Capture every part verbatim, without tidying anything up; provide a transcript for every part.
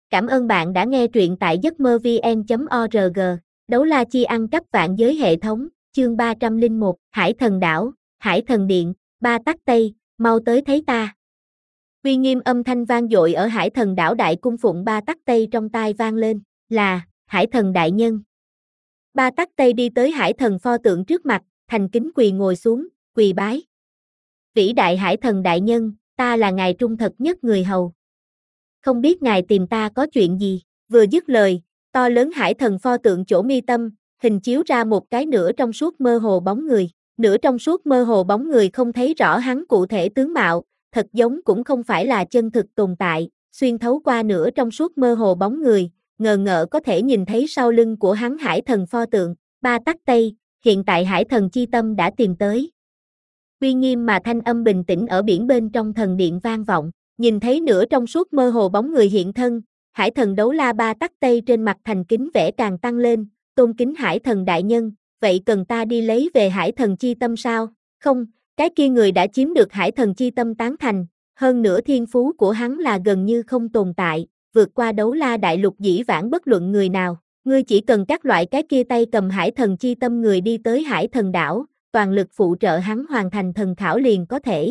Cảm ơn bạn đã nghe truyện tại giấc mơ vn chấm org. Đấu la chi ăn cắp vạn giới hệ thống, chương ba trăm lẻ một, Hải Thần Đảo, Hải Thần Điện, Ba Tắc Tây, mau tới thấy ta. Uy nghiêm âm thanh vang dội ở Hải Thần Đảo đại cung phụng Ba Tắc Tây trong tai vang lên, là, Hải Thần Đại Nhân. Ba Tắc Tây đi tới Hải Thần pho tượng trước mặt, thành kính quỳ ngồi xuống, quỳ bái. Vĩ đại Hải Thần Đại Nhân, ta là ngài trung thật nhất người hầu. Không biết ngài tìm ta có chuyện gì, vừa dứt lời, to lớn Hải Thần pho tượng chỗ mi tâm, hình chiếu ra một cái nửa trong suốt mơ hồ bóng người, nửa trong suốt mơ hồ bóng người không thấy rõ hắn cụ thể tướng mạo, thật giống cũng không phải là chân thực tồn tại, xuyên thấu qua nửa trong suốt mơ hồ bóng người, ngờ ngợ có thể nhìn thấy sau lưng của hắn Hải Thần pho tượng, Ba Tắc Tây, hiện tại Hải Thần chi tâm đã tìm tới. Uy nghiêm mà thanh âm bình tĩnh ở biển bên trong thần điện vang vọng, nhìn thấy nửa trong suốt mơ hồ bóng người hiện thân, Hải Thần đấu la Ba Tắc Tây trên mặt thành kính vẻ càng tăng lên, tôn kính Hải Thần Đại Nhân, vậy cần ta đi lấy về Hải Thần chi tâm sao? Không, cái kia người đã chiếm được Hải Thần chi tâm tán thành, hơn nữa thiên phú của hắn là gần như không tồn tại, vượt qua đấu la đại lục dĩ vãng bất luận người nào, ngươi chỉ cần các loại cái kia tay cầm Hải Thần chi tâm người đi tới Hải Thần đảo, toàn lực phụ trợ hắn hoàn thành thần thảo liền có thể.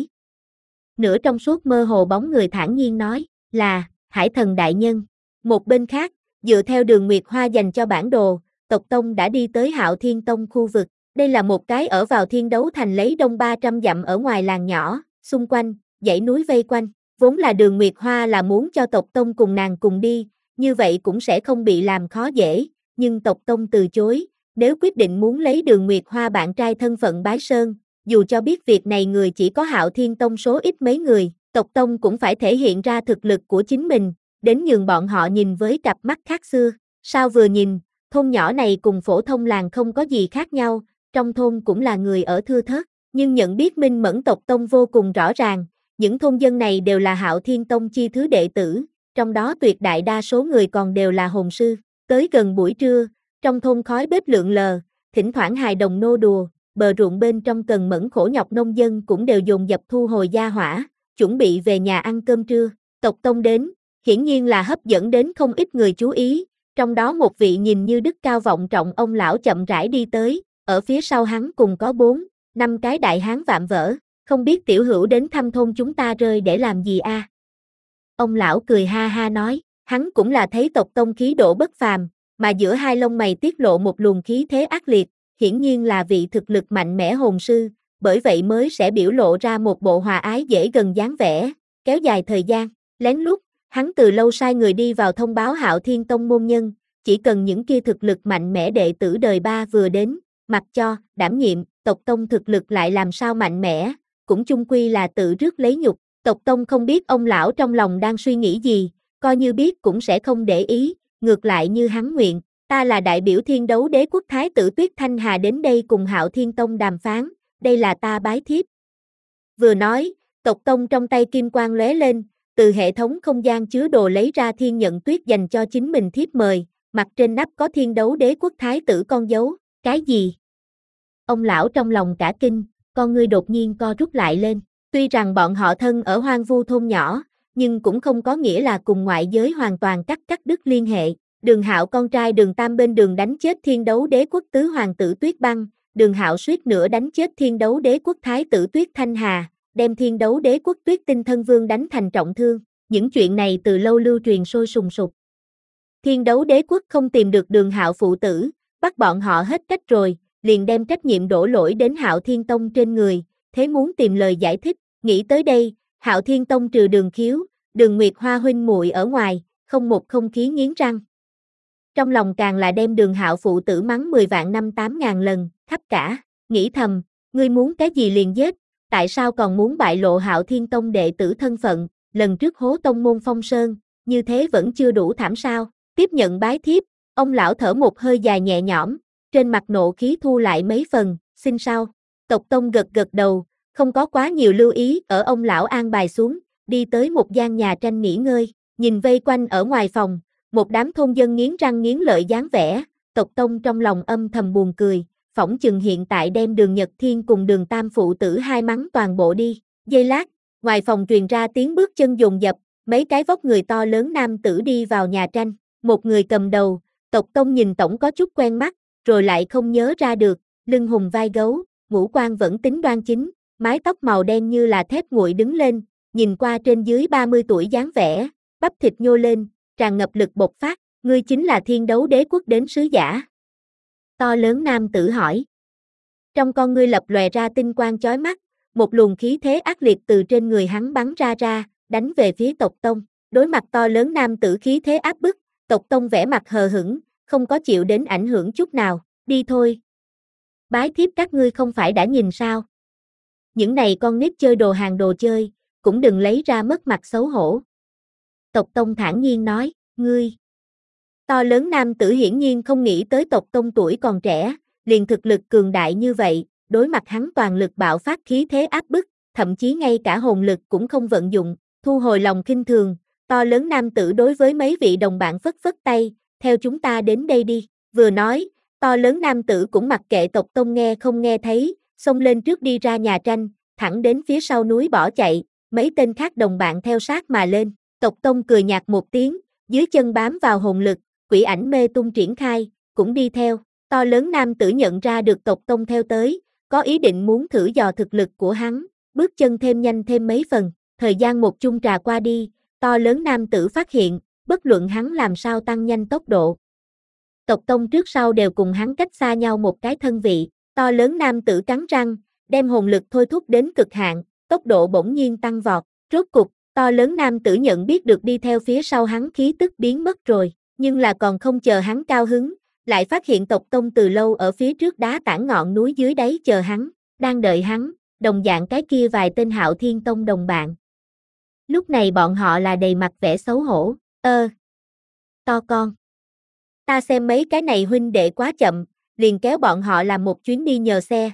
Nửa trong suốt mơ hồ bóng người thản nhiên nói, là, Hải Thần Đại Nhân. Một bên khác, dựa theo đường Nguyệt Hoa dành cho bản đồ, tộc tông đã đi tới Hạo Thiên Tông khu vực. Đây là một cái ở vào Thiên Đấu Thành lấy đông ba trăm dặm ở ngoài làng nhỏ, xung quanh, dãy núi vây quanh. Vốn là đường Nguyệt Hoa là muốn cho tộc tông cùng nàng cùng đi, như vậy cũng sẽ không bị làm khó dễ, nhưng tộc tông từ chối, nếu quyết định muốn lấy đường Nguyệt Hoa bạn trai thân phận bái sơn, dù cho biết việc này người chỉ có Hạo Thiên Tông số ít mấy người, tộc tông cũng phải thể hiện ra thực lực của chính mình, đến nhường bọn họ nhìn với cặp mắt khác xưa. Sao vừa nhìn, thôn nhỏ này cùng phổ thông làng không có gì khác nhau, trong thôn cũng là người ở thưa thớt, nhưng nhận biết minh mẫn tộc tông vô cùng rõ ràng, những thôn dân này đều là Hạo Thiên Tông chi thứ đệ tử, trong đó tuyệt đại đa số người còn đều là hồn sư. Tới gần buổi trưa, trong thôn khói bếp lượn lờ, thỉnh thoảng hài đồng nô đùa, bờ ruộng bên trong cần mẫn khổ nhọc nông dân cũng đều dồn dập thu hồi gia hỏa, chuẩn bị về nhà ăn cơm trưa. Tộc tông đến, hiển nhiên là hấp dẫn đến không ít người chú ý, trong đó một vị nhìn như đức cao vọng trọng ông lão chậm rãi đi tới, ở phía sau hắn cùng có bốn, năm cái đại hán vạm vỡ, không biết tiểu hữu đến thăm thôn chúng ta rơi để làm gì a? À? Ông lão cười ha ha nói, hắn cũng là thấy tộc tông khí độ bất phàm, mà giữa hai lông mày tiết lộ một luồng khí thế ác liệt, hiển nhiên là vị thực lực mạnh mẽ hồn sư, bởi vậy mới sẽ biểu lộ ra một bộ hòa ái dễ gần dáng vẻ, kéo dài thời gian, lén lút, hắn từ lâu sai người đi vào thông báo Hạo Thiên Tông môn nhân, chỉ cần những kia thực lực mạnh mẽ đệ tử đời ba vừa đến, mặc cho, đảm nhiệm, tộc tông thực lực lại làm sao mạnh mẽ, cũng chung quy là tự rước lấy nhục, tộc tông không biết ông lão trong lòng đang suy nghĩ gì, coi như biết cũng sẽ không để ý, ngược lại như hắn nguyện, ta là đại biểu Thiên Đấu Đế quốc Thái tử Tuyết Thanh Hà đến đây cùng Hạo Thiên Tông đàm phán, đây là ta bái thiếp. Vừa nói, tộc tông trong tay kim quang lóe lên, từ hệ thống không gian chứa đồ lấy ra thiên nhận tuyết dành cho chính mình thiếp mời, mặt trên nắp có Thiên Đấu Đế quốc Thái tử con dấu, cái gì? Ông lão trong lòng cả kinh, con ngươi đột nhiên co rút lại lên, tuy rằng bọn họ thân ở hoang vu thôn nhỏ, nhưng cũng không có nghĩa là cùng ngoại giới hoàn toàn cắt cắt đứt liên hệ. Đường Hạo con trai Đường Tam bên đường đánh chết Thiên Đấu Đế quốc tứ hoàng tử Tuyết Băng, Đường Hạo suýt nữa đánh chết Thiên Đấu Đế quốc Thái tử Tuyết Thanh Hà, đem Thiên Đấu Đế quốc Tuyết Tinh Thân Vương đánh thành trọng thương, những chuyện này từ lâu lưu truyền sôi sùng sục. Thiên Đấu Đế quốc không tìm được Đường Hạo phụ tử, bắt bọn họ hết cách rồi, liền đem trách nhiệm đổ lỗi đến Hạo Thiên Tông trên người, thế muốn tìm lời giải thích, nghĩ tới đây, Hạo Thiên Tông trừ Đường Khiếu, Đường Nguyệt Hoa huynh muội ở ngoài, không một không khí nghiến răng. Trong lòng càng là đem Đường Hạo phụ tử mắng mười vạn năm tám ngàn lần, khắp cả, nghĩ thầm, ngươi muốn cái gì liền giết, tại sao còn muốn bại lộ Hạo Thiên Tông đệ tử thân phận, lần trước hố tông môn Phong Sơn, như thế vẫn chưa đủ thảm sao, tiếp nhận bái thiếp, ông lão thở một hơi dài nhẹ nhõm, trên mặt nộ khí thu lại mấy phần, xin sao, tộc tông gật gật đầu, không có quá nhiều lưu ý ở ông lão an bài xuống, đi tới một gian nhà tranh nghỉ ngơi, nhìn vây quanh ở ngoài phòng, một đám thôn dân nghiến răng nghiến lợi dáng vẻ, tộc tông trong lòng âm thầm buồn cười, phỏng chừng hiện tại đem Đường Nhật Thiên cùng Đường Tam phụ tử hai mắng toàn bộ đi. Giây lát, ngoài phòng truyền ra tiếng bước chân dồn dập, mấy cái vóc người to lớn nam tử đi vào nhà tranh, một người cầm đầu, Tộc Tông nhìn tổng có chút quen mắt, rồi lại không nhớ ra được, lưng hùm vai gấu, ngũ quan vẫn tính đoan chính, mái tóc màu đen như là thép nguội đứng lên, nhìn qua trên dưới ba mươi tuổi dáng vẻ, bắp thịt nhô lên, tràn ngập lực bộc phát, ngươi chính là Thiên Đấu Đế quốc đến sứ giả. To lớn nam tử hỏi. Trong con ngươi lập lòe ra tinh quang chói mắt, một luồng khí thế ác liệt từ trên người hắn bắn ra ra, đánh về phía Tộc Tông. Đối mặt to lớn nam tử khí thế áp bức, Tộc Tông vẻ mặt hờ hững, không có chịu đến ảnh hưởng chút nào, đi thôi. Bái thiếp các ngươi không phải đã nhìn sao? Những này con nít chơi đồ hàng đồ chơi, cũng đừng lấy ra mất mặt xấu hổ. Tộc Tông thản nhiên nói, ngươi. To lớn nam tử hiển nhiên không nghĩ tới Tộc Tông tuổi còn trẻ, liền thực lực cường đại như vậy, đối mặt hắn toàn lực bạo phát khí thế áp bức, thậm chí ngay cả hồn lực cũng không vận dụng, thu hồi lòng khinh thường, to lớn nam tử đối với mấy vị đồng bạn phất phất tay, theo chúng ta đến đây đi, vừa nói, to lớn nam tử cũng mặc kệ Tộc Tông nghe không nghe thấy, xông lên trước đi ra nhà tranh, thẳng đến phía sau núi bỏ chạy, mấy tên khác đồng bạn theo sát mà lên, Tộc Tông cười nhạt một tiếng, dưới chân bám vào hồn lực, quỷ ảnh mê tung triển khai, cũng đi theo, to lớn nam tử nhận ra được Tộc Tông theo tới, có ý định muốn thử dò thực lực của hắn, bước chân thêm nhanh thêm mấy phần, thời gian một chung trà qua đi, to lớn nam tử phát hiện, bất luận hắn làm sao tăng nhanh tốc độ. Tộc Tông trước sau đều cùng hắn cách xa nhau một cái thân vị, to lớn nam tử cắn răng, đem hồn lực thôi thúc đến cực hạn, tốc độ bỗng nhiên tăng vọt, rốt cục, to lớn nam tử nhận biết được đi theo phía sau hắn khí tức biến mất rồi, nhưng là còn không chờ hắn cao hứng, lại phát hiện Tộc Tông từ lâu ở phía trước đá tảng ngọn núi dưới đáy chờ hắn, đang đợi hắn, đồng dạng cái kia vài tên Hạo Thiên Tông đồng bạn. Lúc này bọn họ là đầy mặt vẻ xấu hổ, ơ, to con. Ta xem mấy cái này huynh đệ quá chậm, liền kéo bọn họ làm một chuyến đi nhờ xe.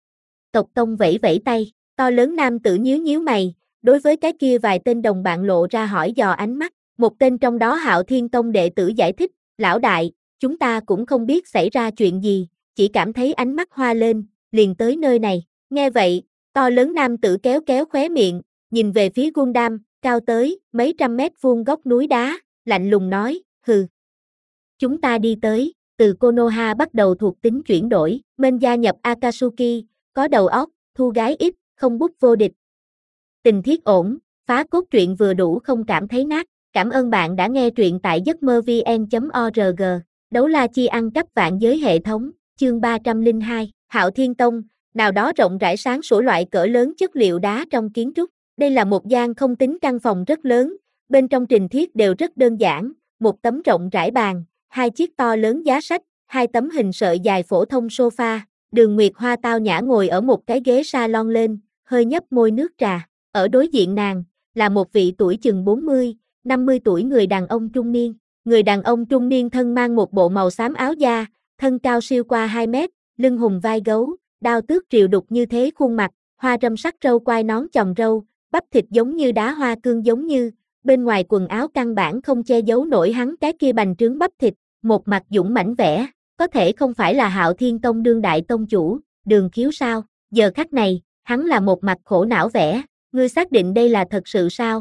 Tộc Tông vẫy vẫy tay, to lớn nam tử nhíu nhíu mày, đối với cái kia vài tên đồng bạn lộ ra hỏi dò ánh mắt, một tên trong đó Hạo Thiên Tông đệ tử giải thích, lão đại, chúng ta cũng không biết xảy ra chuyện gì, chỉ cảm thấy ánh mắt hoa lên, liền tới nơi này, nghe vậy, to lớn nam tử kéo kéo khóe miệng, nhìn về phía Gundam, cao tới mấy trăm mét vuông góc núi đá, lạnh lùng nói, hừ. Chúng ta đi tới, từ Konoha bắt đầu thuộc tính chuyển đổi, bên gia nhập Akatsuki, có đầu óc, thu gái ít, không bút vô địch. Tình thiết ổn, phá cốt truyện vừa đủ không cảm thấy nát. Cảm ơn bạn đã nghe truyện tại giấc mơ vn chấm org. Đấu la chi ăn cắp vạn giới hệ thống, chương ba trăm lẻ hai, Hạo Thiên Tông, nào đó rộng rãi sáng sủa loại cỡ lớn chất liệu đá trong kiến trúc. Đây là một gian không tính căn phòng rất lớn, bên trong trình thiết đều rất đơn giản, một tấm rộng rãi bàn, hai chiếc to lớn giá sách, hai tấm hình sợi dài phổ thông sofa, Đường Nguyệt Hoa tao nhã ngồi ở một cái ghế salon lên, hơi nhấp môi nước trà. Ở đối diện nàng, là một vị tuổi chừng bốn mươi, năm mươi tuổi người đàn ông trung niên. Người đàn ông trung niên thân mang một bộ màu xám áo da, thân cao siêu qua hai mét, lưng hùm vai gấu, đao tước triều đục như thế khuôn mặt, hoa râm sắc râu quai nón chòm râu, bắp thịt giống như đá hoa cương giống như, bên ngoài quần áo căn bản không che giấu nổi hắn cái kia bành trướng bắp thịt, một mặt dũng mãnh vẻ, có thể không phải là Hạo Thiên Tông đương đại tông chủ, Đường Khiếu sao? Giờ khắc này, hắn là một mặt khổ não vẻ, ngươi xác định đây là thật sự sao?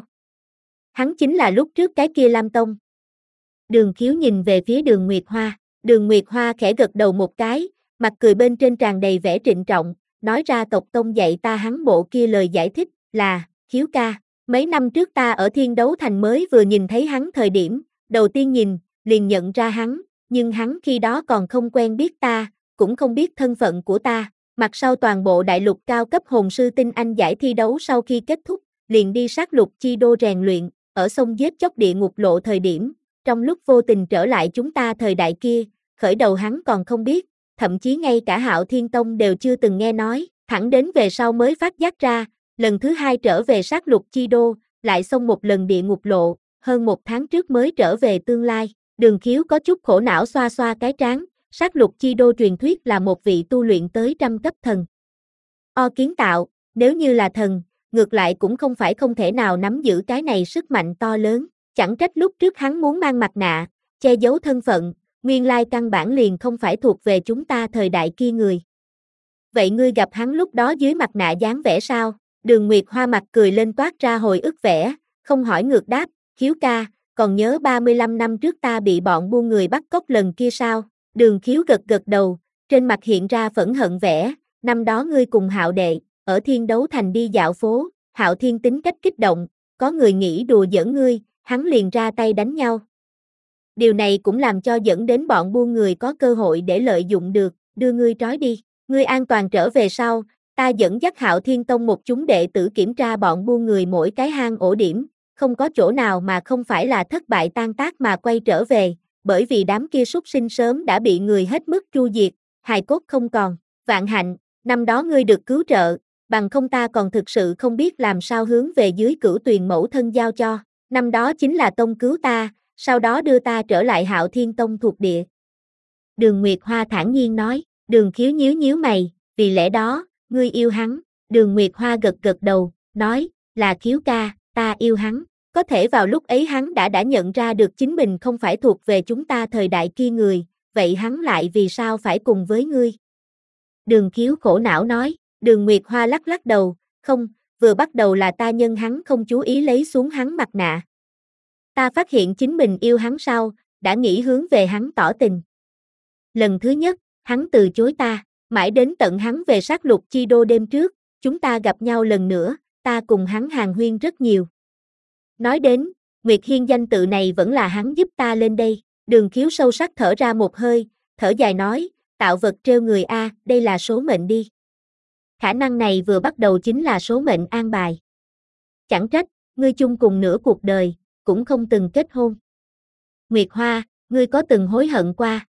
Hắn chính là lúc trước cái kia Lam Tông. Đường Khiếu nhìn về phía Đường Nguyệt Hoa, Đường Nguyệt Hoa khẽ gật đầu một cái, mặt cười bên trên tràn đầy vẻ trịnh trọng, nói ra Tộc Tông dạy ta hắn bộ kia lời giải thích, là, Khiếu ca, mấy năm trước ta ở Thiên Đấu Thành mới vừa nhìn thấy hắn thời điểm, đầu tiên nhìn, liền nhận ra hắn, nhưng hắn khi đó còn không quen biết ta, cũng không biết thân phận của ta, mặt sau toàn bộ đại lục cao cấp hồn sư tinh anh giải thi đấu sau khi kết thúc, liền đi sát lục chi đô rèn luyện, ở sông giết chóc địa ngục lộ thời điểm, trong lúc vô tình trở lại chúng ta thời đại kia, khởi đầu hắn còn không biết, thậm chí ngay cả Hạo Thiên Tông đều chưa từng nghe nói, thẳng đến về sau mới phát giác ra, lần thứ hai trở về sát lục chi đô, lại xông một lần địa ngục lộ, hơn một tháng trước mới trở về tương lai, Đường Khiếu có chút khổ não xoa xoa cái trán, sát lục chi đô truyền thuyết là một vị tu luyện tới trăm cấp thần. O kiến tạo, nếu như là thần, ngược lại cũng không phải không thể nào nắm giữ cái này sức mạnh to lớn, chẳng trách lúc trước hắn muốn mang mặt nạ, che giấu thân phận, nguyên lai căn bản liền không phải thuộc về chúng ta thời đại kia người. Vậy ngươi gặp hắn lúc đó dưới mặt nạ dáng vẻ sao? Đường Nguyệt Hoa mặt cười lên toát ra hồi ức vẻ, không hỏi ngược đáp, Khiếu ca, còn nhớ ba mươi lăm năm trước ta bị bọn buôn người bắt cóc lần kia sao? Đường Khiếu gật gật đầu, trên mặt hiện ra phẫn hận vẻ, năm đó ngươi cùng Hạo đệ, ở Thiên Đấu Thành đi dạo phố, Hạo Thiên tính cách kích động, có người nghĩ đùa giỡn ngươi, hắn liền ra tay đánh nhau. Điều này cũng làm cho dẫn đến bọn buôn người có cơ hội để lợi dụng được, đưa ngươi trói đi, ngươi an toàn trở về sau, ta dẫn dắt Hạo Thiên Tông một chúng đệ tử kiểm tra bọn buôn người mỗi cái hang ổ điểm, không có chỗ nào mà không phải là thất bại tan tác mà quay trở về, bởi vì đám kia súc sinh sớm đã bị người hết mức tru diệt, hài cốt không còn, vạn hạnh, năm đó ngươi được cứu trợ, bằng không ta còn thực sự không biết làm sao hướng về dưới Cửu Tuyền mẫu thân giao cho, năm đó chính là tông cứu ta, sau đó đưa ta trở lại Hạo Thiên Tông thuộc địa. Đường Nguyệt Hoa thản nhiên nói, Đường Khiếu nhíu nhíu mày, vì lẽ đó, ngươi yêu hắn, Đường Nguyệt Hoa gật gật đầu, nói, là Khiếu ca, ta yêu hắn, có thể vào lúc ấy hắn đã đã nhận ra được chính mình không phải thuộc về chúng ta thời đại kia người, vậy hắn lại vì sao phải cùng với ngươi? Đường Khiếu khổ não nói, Đường Nguyệt Hoa lắc lắc đầu, không, vừa bắt đầu là ta nhân hắn không chú ý lấy xuống hắn mặt nạ. Ta phát hiện chính mình yêu hắn sau, đã nghĩ hướng về hắn tỏ tình. Lần thứ nhất, hắn từ chối ta, mãi đến tận hắn về sát lục chi đô đêm trước, chúng ta gặp nhau lần nữa, ta cùng hắn hàn huyên rất nhiều. Nói đến, Nguyệt Hiên danh tự này vẫn là hắn giúp ta lên đây, Đường Khiếu sâu sắc thở ra một hơi, thở dài nói, tạo vật trêu người a, đây là số mệnh đi. Khả năng này vừa bắt đầu chính là số mệnh an bài. Chẳng trách, ngươi chung cùng nửa cuộc đời, cũng không từng kết hôn. Nguyệt Hoa, ngươi có từng hối hận qua?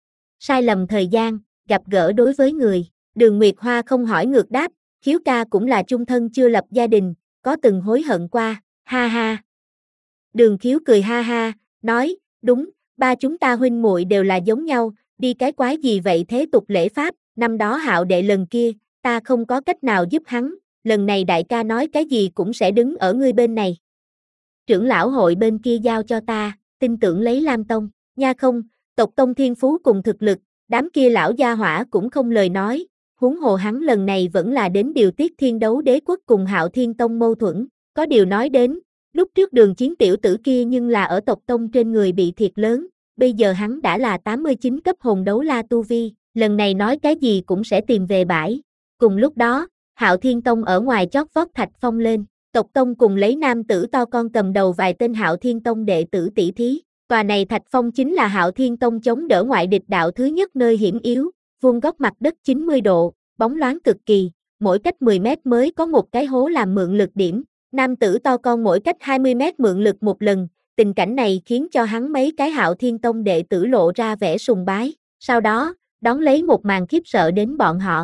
Sai lầm thời gian, gặp gỡ đối với người, Đường Nguyệt Hoa không hỏi ngược đáp, Khiếu ca cũng là chung thân chưa lập gia đình, có từng hối hận qua, ha ha. Đường Khiếu cười ha ha, nói, đúng, ba chúng ta huynh muội đều là giống nhau, đi cái quái gì vậy thế tục lễ pháp, năm đó Hạo đệ lần kia, ta không có cách nào giúp hắn, lần này đại ca nói cái gì cũng sẽ đứng ở ngươi bên này. Trưởng lão hội bên kia giao cho ta, tin tưởng lấy Lam Tông, nha không, tộc tông thiên phú cùng thực lực, đám kia lão gia hỏa cũng không lời nói, huống hồ hắn lần này vẫn là đến điều tiết Thiên Đấu Đế quốc cùng Hạo Thiên Tông mâu thuẫn, có điều nói đến, lúc trước Đường Chiến tiểu tử kia nhưng là ở tộc tông trên người bị thiệt lớn, bây giờ hắn đã là tám mươi chín cấp hồn đấu la tu vi, lần này nói cái gì cũng sẽ tìm về bãi. Cùng lúc đó, Hạo Thiên Tông ở ngoài chót vót Thạch Phong lên, tộc tông cùng lấy nam tử to con cầm đầu vài tên Hạo Thiên Tông đệ tử tỷ thí. Tòa này Thạch Phong chính là Hạo Thiên Tông chống đỡ ngoại địch đạo thứ nhất nơi hiểm yếu, vuông góc mặt đất chín mươi độ, bóng loáng cực kỳ, mỗi cách mười mét mới có một cái hố làm mượn lực điểm, nam tử to con mỗi cách hai mươi mét mượn lực một lần, tình cảnh này khiến cho hắn mấy cái Hạo Thiên Tông đệ tử lộ ra vẻ sùng bái, sau đó, đón lấy một màn khiếp sợ đến bọn họ.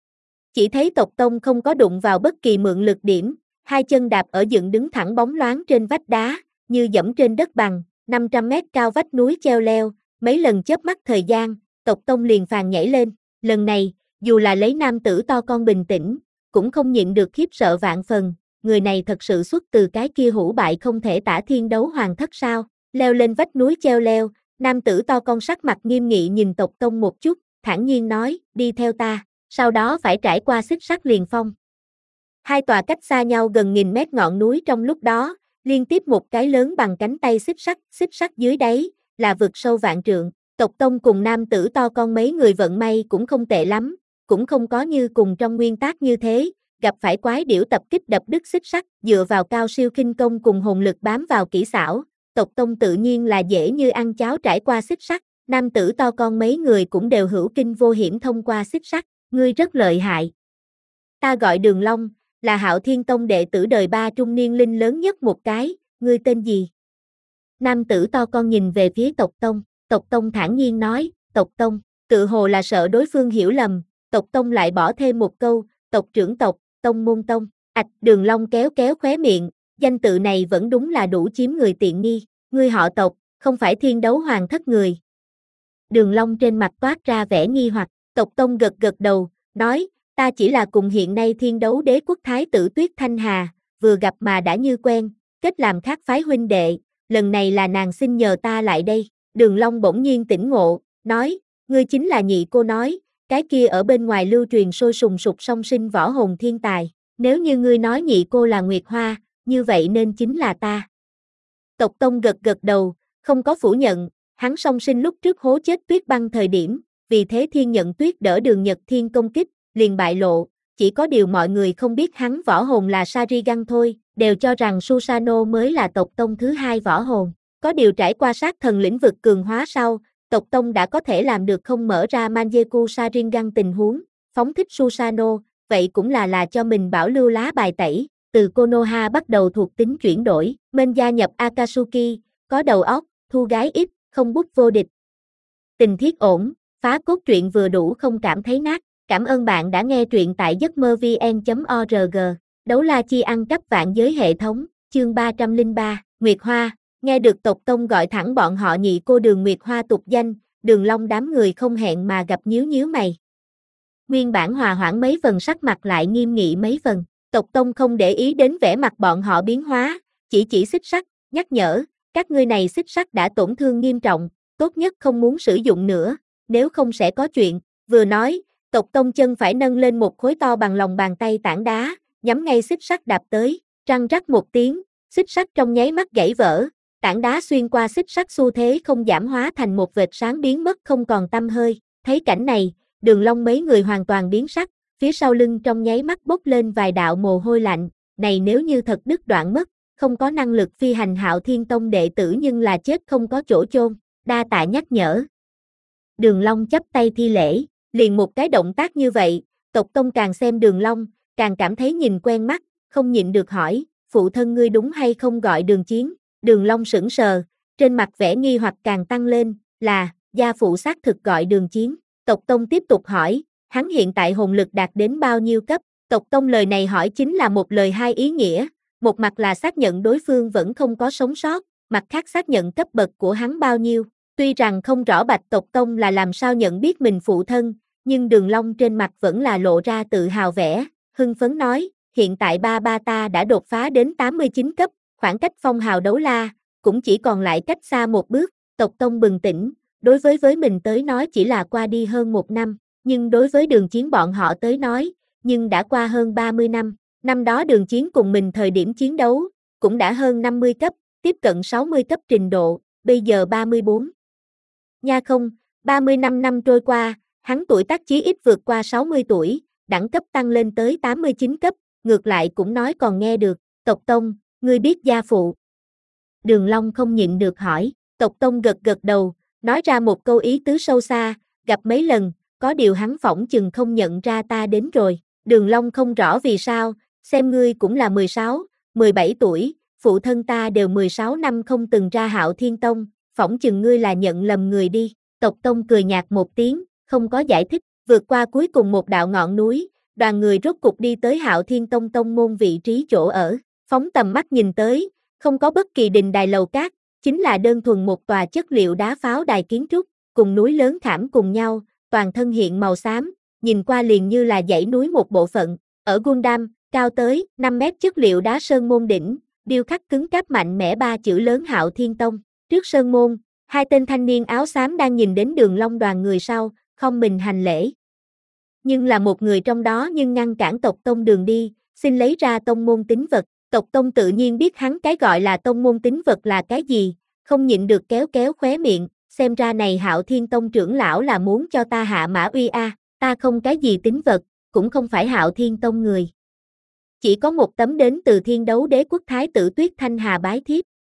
Chỉ thấy tộc tông không có đụng vào bất kỳ mượn lực điểm, hai chân đạp ở dựng đứng thẳng bóng loáng trên vách đá, như dẫm trên đất bằng, năm trăm mét cao vách núi treo leo, mấy lần chớp mắt thời gian, tộc tông liền phàn nhảy lên, lần này, dù là lấy nam tử to con bình tĩnh, cũng không nhịn được khiếp sợ vạn phần, người này thật sự xuất từ cái kia hủ bại không thể tả Thiên Đấu Hoàng thất sao, leo lên vách núi treo leo, nam tử to con sắc mặt nghiêm nghị nhìn tộc tông một chút, thản nhiên nói, đi theo ta, sau đó phải trải qua xích sắt liền phong. Hai tòa cách xa nhau gần nghìn mét ngọn núi trong lúc đó, liên tiếp một cái lớn bằng cánh tay xích sắt, xích sắt dưới đáy, là vực sâu vạn trượng, tộc tông cùng nam tử to con mấy người vận may cũng không tệ lắm, cũng không có như cùng trong nguyên tác như thế, gặp phải quái điểu tập kích đập đứt xích sắt, dựa vào cao siêu khinh công cùng hồn lực bám vào kỹ xảo, tộc tông tự nhiên là dễ như ăn cháo trải qua xích sắt, nam tử to con mấy người cũng đều hữu kinh vô hiểm thông qua xích sắt, ngươi rất lợi hại. Ta gọi Đường Long, là Hạo Thiên Tông đệ tử đời ba trung niên linh lớn nhất một cái, ngươi tên gì? Nam tử to con nhìn về phía tộc tông, tộc tông thản nhiên nói, tộc tông, tự hồ là sợ đối phương hiểu lầm, tộc tông lại bỏ thêm một câu, tộc trưởng tộc, tông môn tông, ạch Đường Long kéo kéo khóe miệng, danh tự này vẫn đúng là đủ chiếm người tiện nghi, ngươi họ tộc, không phải Thiên Đấu Hoàng thất người. Đường Long trên mặt toát ra vẻ nghi hoặc, tộc tông gật gật đầu, nói, ta chỉ là cùng hiện nay Thiên Đấu Đế quốc thái tử Tuyết Thanh Hà, vừa gặp mà đã như quen, kết làm khác phái huynh đệ, lần này là nàng xin nhờ ta lại đây, Đường Long bỗng nhiên tỉnh ngộ, nói, ngươi chính là nhị cô nói, cái kia ở bên ngoài lưu truyền sôi sùng sục song sinh võ hồn thiên tài, nếu như ngươi nói nhị cô là Nguyệt Hoa, như vậy nên chính là ta. Tộc Tông gật gật đầu, không có phủ nhận, hắn song sinh lúc trước hố chết Tuyết Băng thời điểm, vì thế Thiên Nhận Tuyết đỡ Đường Nhật Thiên công kích, liền bại lộ, chỉ có điều mọi người không biết hắn võ hồn là Sharingan thôi, đều cho rằng Susanoo mới là tộc Tông thứ hai võ hồn. Có điều trải qua sát thần lĩnh vực cường hóa sau, tộc Tông đã có thể làm được không mở ra Mangekyou Sharingan tình huống, phóng thích Susanoo, vậy cũng là là cho mình bảo lưu lá bài tẩy. Từ Konoha bắt đầu thuộc tính chuyển đổi, Men gia nhập Akatsuki, có đầu óc, thu gái ít, không bút vô địch. Tình thiết ổn, phá cốt truyện vừa đủ không cảm thấy nát. Cảm ơn bạn đã nghe truyện tại giấc mơ vn chấm org. Đấu la chi ăn cắp vạn giới hệ thống, chương ba trăm lẻ ba, Nguyệt Hoa. Nghe được tộc Tông gọi thẳng bọn họ nhị cô Đường Nguyệt Hoa tục danh, Đường Long đám người không hẹn mà gặp nhíu nhíu mày. Nguyên bản hòa hoãn mấy phần sắc mặt lại nghiêm nghị mấy phần. Tộc Tông không để ý đến vẻ mặt bọn họ biến hóa, chỉ chỉ xích sắt, nhắc nhở, các ngươi này xích sắt đã tổn thương nghiêm trọng, tốt nhất không muốn sử dụng nữa, nếu không sẽ có chuyện. Vừa nói, tộc Tông chân phải nâng lên một khối to bằng lòng bàn tay tảng đá, nhắm ngay xích sắt đạp tới, răng rắc một tiếng, xích sắt trong nháy mắt gãy vỡ, tảng đá xuyên qua xích sắt xu thế không giảm hóa thành một vệt sáng biến mất không còn tăm hơi. Thấy cảnh này, Đường Long mấy người hoàn toàn biến sắc, phía sau lưng trong nháy mắt bốc lên vài đạo mồ hôi lạnh, này nếu như thật đứt đoạn mất, không có năng lực phi hành Hạo Thiên Tông đệ tử nhưng là chết không có chỗ chôn, đa tạ nhắc nhở. Đường Long chắp tay thi lễ, liền một cái động tác như vậy, tộc Tông càng xem Đường Long, càng cảm thấy nhìn quen mắt, không nhịn được hỏi, phụ thân ngươi đúng hay không gọi Đường Chiến? Đường Long sững sờ, trên mặt vẻ nghi hoặc càng tăng lên, là, gia phụ xác thực gọi Đường Chiến. Tộc Tông tiếp tục hỏi, hắn hiện tại hồn lực đạt đến bao nhiêu cấp? Tộc Tông lời này hỏi chính là một lời hai ý nghĩa, một mặt là xác nhận đối phương vẫn không có sống sót, mặt khác xác nhận cấp bậc của hắn bao nhiêu. Tuy rằng không rõ Bạch Tộc Tông là làm sao nhận biết mình phụ thân, nhưng Đường Long trên mặt vẫn là lộ ra tự hào vẻ, hưng phấn nói, hiện tại ba ba ta đã đột phá đến tám mươi chín cấp, khoảng cách phong hào đấu la, cũng chỉ còn lại cách xa một bước. Tộc Tông bừng tỉnh, đối với với mình tới nói chỉ là qua đi hơn một năm, nhưng đối với Đường Chiến bọn họ tới nói, nhưng đã qua hơn ba mươi năm. Năm đó Đường Chiến cùng mình thời điểm chiến đấu, cũng đã hơn năm mươi cấp, tiếp cận sáu mươi cấp trình độ, bây giờ ba mươi bốn. Nha không, ba mươi lăm năm trôi qua, hắn tuổi tác chí ít vượt qua sáu mươi tuổi, đẳng cấp tăng lên tới tám mươi chín cấp, ngược lại cũng nói còn nghe được, tộc Tông, ngươi biết gia phụ. Đường Long không nhịn được hỏi, tộc Tông gật gật đầu, nói ra một câu ý tứ sâu xa, gặp mấy lần, có điều hắn phỏng chừng không nhận ra ta đến rồi. Đường Long không rõ vì sao, xem ngươi cũng là mười sáu, mười bảy tuổi, phụ thân ta đều mười sáu năm không từng ra Hạo Thiên Tông, phỏng chừng ngươi là nhận lầm người đi. Tộc Tông cười nhạt một tiếng, không có giải thích, vượt qua cuối cùng một đạo ngọn núi, đoàn người rốt cục đi tới Hạo Thiên Tông tông môn vị trí chỗ ở, phóng tầm mắt nhìn tới, không có bất kỳ đình đài lầu cát, chính là đơn thuần một tòa chất liệu đá pháo đài kiến trúc, cùng núi lớn khảm cùng nhau, toàn thân hiện màu xám, nhìn qua liền như là dãy núi một bộ phận. Ở Gundam, cao tới năm mét chất liệu đá sơn môn đỉnh, điêu khắc cứng cáp mạnh mẽ ba chữ lớn Hạo Thiên Tông. Trước sơn môn, hai tên thanh niên áo xám đang nhìn đến Đường Long đoàn người sau, không mình hành lễ. Nhưng là một người trong đó nhưng ngăn cản tộc Tông đường đi, xin lấy ra tông môn tín vật. Tộc Tông tự nhiên biết hắn cái gọi là tông môn tín vật là cái gì, không nhịn được kéo kéo khóe miệng, xem ra này Hạo Thiên Tông trưởng lão là muốn cho ta hạ mã uy a, à, ta không cái gì tín vật, cũng không phải Hạo Thiên Tông người. Chỉ có một tấm đến từ Thiên Đấu Đế Quốc Thái tử Tuyết Thanh Hà bái thiếp.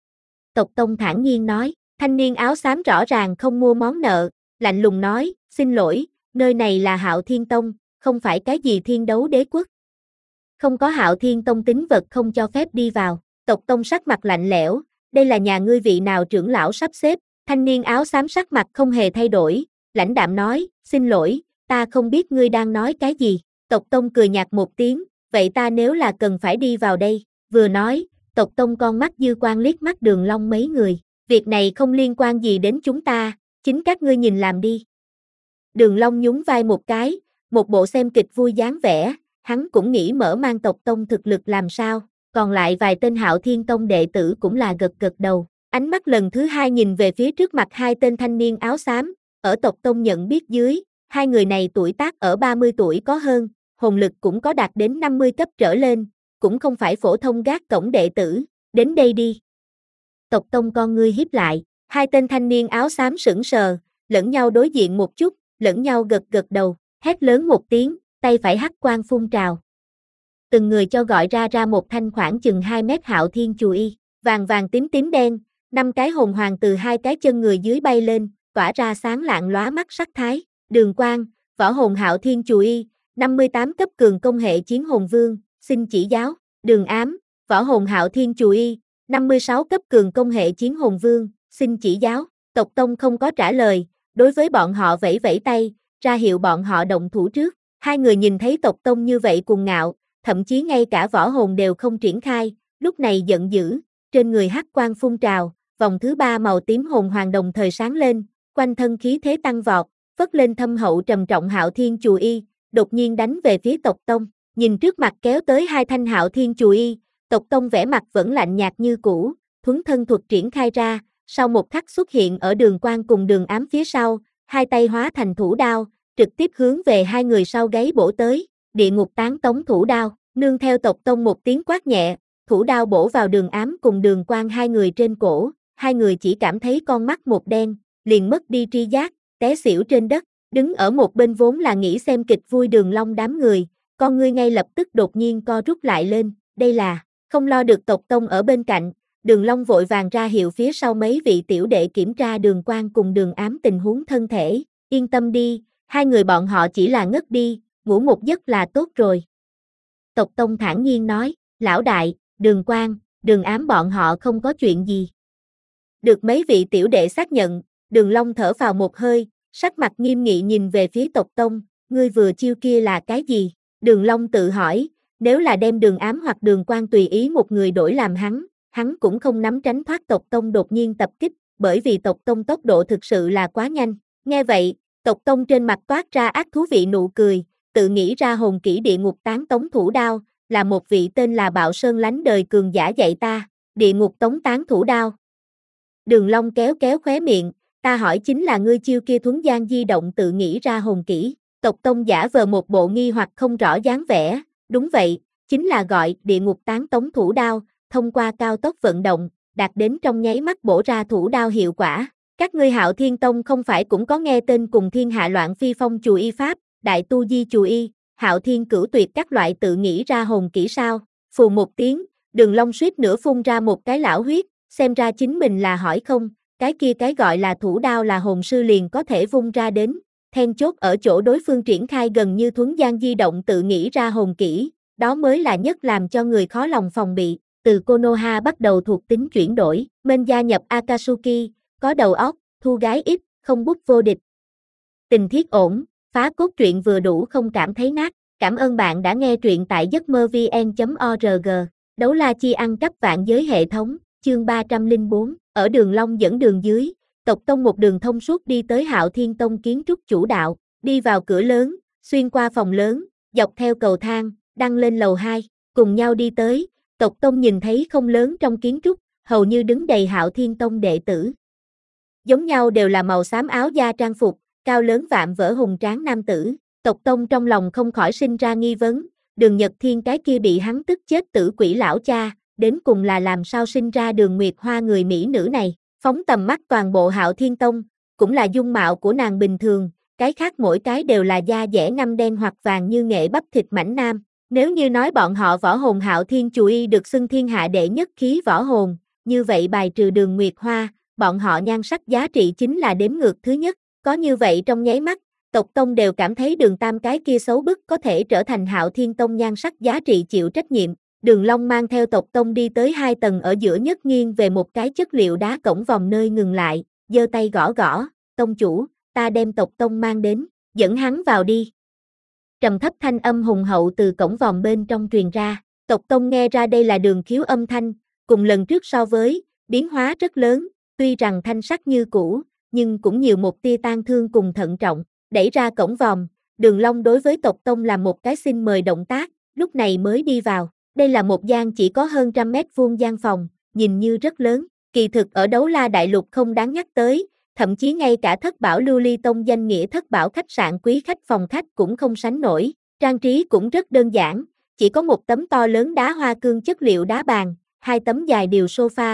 Tộc Tông thản nhiên nói, thanh niên áo xám rõ ràng không mua món nợ, lạnh lùng nói, xin lỗi, nơi này là Hạo Thiên Tông, không phải cái gì Thiên Đấu Đế Quốc. Không có Hạo Thiên Tông tín vật không cho phép đi vào. Tộc Tông sắc mặt lạnh lẽo, đây là nhà ngươi vị nào trưởng lão sắp xếp. Thanh niên áo xám sắc mặt không hề thay đổi, lãnh đạm nói, xin lỗi, ta không biết ngươi đang nói cái gì. Tộc Tông cười nhạt một tiếng, vậy ta nếu là cần phải đi vào đây. Vừa nói, Tộc Tông con mắt dư quang liếc mắt Đường Long mấy người, việc này không liên quan gì đến chúng ta, chính các ngươi nhìn làm đi. Đường Long nhún vai một cái, một bộ xem kịch vui dáng vẻ, hắn cũng nghĩ mở mang tộc Tông thực lực làm sao, còn lại vài tên Hạo Thiên Tông đệ tử cũng là gật gật đầu. Ánh mắt lần thứ hai nhìn về phía trước mặt hai tên thanh niên áo xám, ở tộc Tông nhận biết dưới, hai người này tuổi tác ở ba mươi tuổi có hơn, hồn lực cũng có đạt đến năm mươi cấp trở lên, cũng không phải phổ thông gác cổng đệ tử, đến đây đi. Tộc Tông con ngươi híp lại, hai tên thanh niên áo xám sững sờ, lẫn nhau đối diện một chút, lẫn nhau gật gật đầu, hét lớn một tiếng, tay phải hắc quang phun trào. Từng người cho gọi ra ra một thanh khoảng chừng hai mét Hạo Thiên Chùy Y, vàng vàng tím tím đen, năm cái hồn hoàng từ hai cái chân người dưới bay lên, tỏa ra sáng lạng lóa mắt sắc thái. Đường Quang, võ hồn Hạo Thiên Chùy Y, năm mươi tám cấp cường công hệ chiến hồn vương, xin chỉ giáo. Đường Ám, võ hồn Hạo Thiên Chùy Y, năm mươi sáu cấp cường công hệ chiến hồn vương, xin chỉ giáo. Tộc Tông không có trả lời, đối với bọn họ vẫy vẫy tay, ra hiệu bọn họ động thủ trước. Hai người nhìn thấy Tộc Tông như vậy cuồng ngạo, thậm chí ngay cả võ hồn đều không triển khai, lúc này giận dữ, trên người hắc quang phun trào, vòng thứ ba màu tím hồn hoàng đồng thời sáng lên, quanh thân khí thế tăng vọt, phất lên thâm hậu trầm trọng Hạo Thiên Chùy Y, đột nhiên đánh về phía Tộc Tông. Nhìn trước mặt kéo tới hai thanh Hạo Thiên Chùy Y, Tộc Tông vẻ mặt vẫn lạnh nhạt như cũ, thuấn thân thuật triển khai ra, sau một khắc xuất hiện ở Đường Quang cùng Đường Ám phía sau, hai tay hóa thành thủ đao, trực tiếp hướng về hai người sau gáy bổ tới. Địa ngục tán tống thủ đao, nương theo Tộc Tông một tiếng quát nhẹ, thủ đao bổ vào Đường Ám cùng Đường Quang hai người trên cổ, hai người chỉ cảm thấy con mắt một đen, liền mất đi tri giác, té xỉu trên đất. Đứng ở một bên vốn là nghĩ xem kịch vui Đường Long đám người, con ngươi ngay lập tức đột nhiên co rút lại lên, đây là, không lo được Tộc Tông ở bên cạnh, Đường Long vội vàng ra hiệu phía sau mấy vị tiểu đệ kiểm tra Đường Quang cùng Đường Ám tình huống thân thể, yên tâm đi, hai người bọn họ chỉ là ngất đi, ngủ một giấc là tốt rồi. Tộc Tông thản nhiên nói, lão đại, Đường Quang, Đường Ám bọn họ không có chuyện gì. Được mấy vị tiểu đệ xác nhận, Đường Long thở vào một hơi, sắc mặt nghiêm nghị nhìn về phía Tộc Tông, ngươi vừa chiêu kia là cái gì? Đường Long tự hỏi, nếu là đem Đường Ám hoặc Đường Quang tùy ý một người đổi làm hắn, hắn cũng không nắm tránh thoát Tộc Tông đột nhiên tập kích, bởi vì Tộc Tông tốc độ thực sự là quá nhanh. Nghe vậy, Tộc Tông trên mặt toát ra ác thú vị nụ cười, tự nghĩ ra hồn kỹ địa ngục tán tống thủ đao, là một vị tên là Bạo Sơn lánh đời cường giả dạy ta, địa ngục tống tán thủ đao. Đường Long kéo kéo khóe miệng, ta hỏi chính là ngươi chiêu kia thuấn gian di động tự nghĩ ra hồn kỹ. Tộc Tông giả vờ một bộ nghi hoặc không rõ dáng vẻ, đúng vậy, chính là gọi địa ngục tán tống thủ đao, thông qua cao tốc vận động, đạt đến trong nháy mắt bổ ra thủ đao hiệu quả. Các ngươi Hạo Thiên Tông không phải cũng có nghe tên cùng thiên hạ loạn phi phong Chùy Y pháp, đại tu di Chùy Y, Hạo Thiên cửu tuyệt các loại tự nghĩ ra hồn kỹ sao? Phù một tiếng, Đường Long suýt nữa phun ra một cái lão huyết, xem ra chính mình là hỏi không, cái kia cái gọi là thủ đao là hồn sư liền có thể vung ra đến. Then chốt ở chỗ đối phương triển khai gần như thuấn gian di động tự nghĩ ra hồn kỹ, đó mới là nhất làm cho người khó lòng phòng bị. Từ Konoha bắt đầu thuộc tính chuyển đổi, men gia nhập Akatsuki, có đầu óc, thu gái ít, không bút vô địch. Tình thiết ổn, phá cốt truyện vừa đủ không cảm thấy nát. Cảm ơn bạn đã nghe truyện tại giấc mơ vn chấm org. Đấu la chi ăn cắp vạn giới hệ thống, chương ba trăm lẻ bốn, ở Đường Long dẫn đường dưới. Tộc Tông một đường thông suốt đi tới Hạo Thiên Tông kiến trúc chủ đạo, đi vào cửa lớn, xuyên qua phòng lớn, dọc theo cầu thang, đăng lên lầu hai, cùng nhau đi tới. Tộc Tông nhìn thấy không lớn trong kiến trúc, hầu như đứng đầy Hạo Thiên Tông đệ tử. Giống nhau đều là màu xám áo da trang phục, cao lớn vạm vỡ hùng tráng nam tử. Tộc Tông trong lòng không khỏi sinh ra nghi vấn, Đường Nhật Thiên cái kia bị hắn tức chết tử quỷ lão cha, đến cùng là làm sao sinh ra Đường Nguyệt Hoa người mỹ nữ này. Phóng tầm mắt toàn bộ Hạo Thiên Tông, cũng là dung mạo của nàng bình thường, cái khác mỗi cái đều là da dẻ ngăm đen hoặc vàng như nghệ bắp thịt mảnh nam. Nếu như nói bọn họ võ hồn Hạo Thiên Chùy Y được xưng thiên hạ đệ nhất khí võ hồn, như vậy bài trừ Đường Nguyệt Hoa, bọn họ nhan sắc giá trị chính là đếm ngược thứ nhất. Có như vậy trong nháy mắt, Tộc Tông đều cảm thấy Đường Tam cái kia xấu bức có thể trở thành Hạo Thiên Tông nhan sắc giá trị chịu trách nhiệm. Đường Long mang theo Tộc Tông đi tới hai tầng ở giữa nhất nghiêng về một cái chất liệu đá cổng vòng nơi ngừng lại, giơ tay gõ gõ, tông chủ, ta đem Tộc Tông mang đến, dẫn hắn vào đi. Trầm thấp thanh âm hùng hậu từ cổng vòng bên trong truyền ra, Tộc Tông nghe ra đây là Đường Khiếu âm thanh, cùng lần trước so với, biến hóa rất lớn, tuy rằng thanh sắc như cũ, nhưng cũng nhiều một tia tang thương cùng thận trọng, đẩy ra cổng vòng, Đường Long đối với Tộc Tông làm một cái xin mời động tác, lúc này mới đi vào. Đây là một gian chỉ có hơn trăm mét vuông gian phòng, nhìn như rất lớn, kỳ thực ở Đấu La Đại Lục không đáng nhắc tới, thậm chí ngay cả Thất Bảo Lưu Ly Tông danh nghĩa Thất Bảo khách sạn quý khách phòng khách cũng không sánh nổi, trang trí cũng rất đơn giản, chỉ có một tấm to lớn đá hoa cương chất liệu đá bàn, hai tấm dài điều sofa,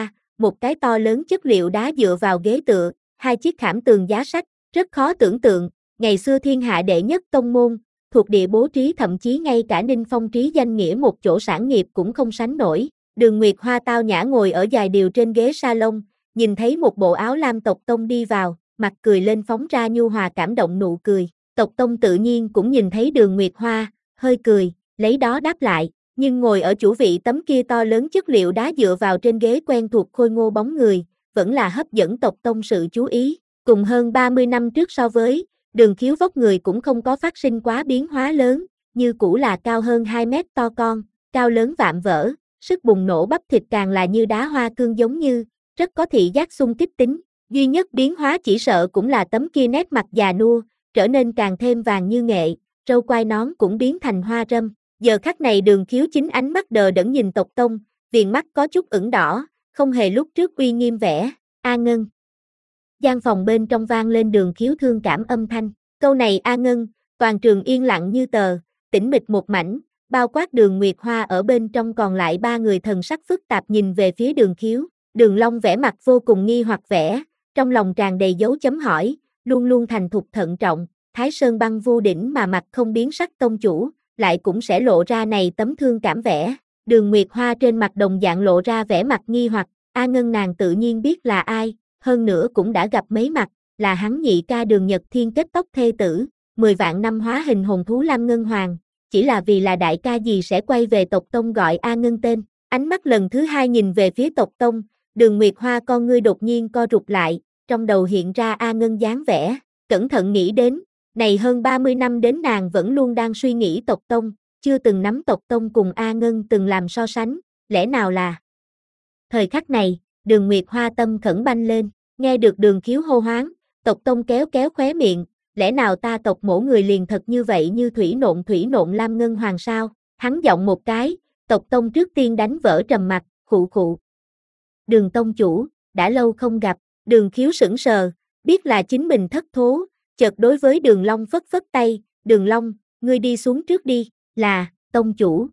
một cái to lớn chất liệu đá dựa vào ghế tựa, hai chiếc khảm tường giá sách, rất khó tưởng tượng, ngày xưa thiên hạ đệ nhất tông môn, thuộc địa bố trí thậm chí ngay cả Ninh Phong trí danh nghĩa một chỗ sản nghiệp cũng không sánh nổi. Đường Nguyệt Hoa tao nhã ngồi ở dài điều trên ghế salon, nhìn thấy một bộ áo lam tộc tông đi vào, mặt cười lên phóng ra nhu hòa cảm động nụ cười. Tộc tông tự nhiên cũng nhìn thấy Đường Nguyệt Hoa, hơi cười, lấy đó đáp lại, nhưng ngồi ở chủ vị tấm kia to lớn chất liệu đá dựa vào trên ghế quen thuộc khôi ngô bóng người, vẫn là hấp dẫn tộc tông sự chú ý. Cùng hơn ba mươi năm trước so với, Đường Khiếu vóc người cũng không có phát sinh quá biến hóa lớn, như cũ là cao hơn hai mét to con, cao lớn vạm vỡ, sức bùng nổ bắp thịt càng là như đá hoa cương giống như, rất có thị giác xung kích tính. Duy nhất biến hóa chỉ sợ cũng là tấm kia nét mặt già nua, trở nên càng thêm vàng như nghệ, râu quai nón cũng biến thành hoa râm. Giờ khắc này Đường Khiếu chính ánh mắt đờ đẫn nhìn tộc tông, viền mắt có chút ửng đỏ, không hề lúc trước uy nghiêm vẻ. A Ngân. Gian phòng bên trong vang lên Đường Khiếu thương cảm âm thanh. Câu này A Ngân, toàn trường yên lặng như tờ, tĩnh mịch một mảnh, bao quát Đường Nguyệt Hoa ở bên trong còn lại ba người thần sắc phức tạp nhìn về phía Đường Khiếu. Đường Long vẻ mặt vô cùng nghi hoặc vẻ, trong lòng tràn đầy dấu chấm hỏi, luôn luôn thành thục thận trọng, Thái Sơn băng vu đỉnh mà mặt không biến sắc tông chủ, lại cũng sẽ lộ ra này tấm thương cảm vẻ. Đường Nguyệt Hoa trên mặt đồng dạng lộ ra vẻ mặt nghi hoặc, A Ngân nàng tự nhiên biết là ai, hơn nữa cũng đã gặp mấy mặt, là hắn nhị ca Đường Nhật Thiên kết tóc thê tử, mười vạn năm hóa hình hồn thú Lam Ngân Hoàng, chỉ là vì là đại ca gì sẽ quay về tộc tông gọi A Ngân tên. Ánh mắt lần thứ hai nhìn về phía tộc tông, Đường Nguyệt Hoa con ngươi đột nhiên co rụt lại, trong đầu hiện ra A Ngân dáng vẻ, cẩn thận nghĩ đến, này hơn ba mươi năm đến nàng vẫn luôn đang suy nghĩ tộc tông, chưa từng nắm tộc tông cùng A Ngân từng làm so sánh, lẽ nào là. Thời khắc này, Đường Nguyệt Hoa tâm khẩn banh lên, nghe được Đường Khiếu hô hoáng, tộc tông kéo kéo khóe miệng, lẽ nào ta tộc mổ người liền thật như vậy như thủy nộn thủy nộn Lam Ngân Hoàng sao, hắn giọng một cái, tộc tông trước tiên đánh vỡ trầm mặc, khụ khụ. Đường tông chủ, đã lâu không gặp, Đường Khiếu sững sờ, biết là chính mình thất thố, chợt đối với Đường Long phất phất tay, Đường Long, ngươi đi xuống trước đi, là, tông chủ.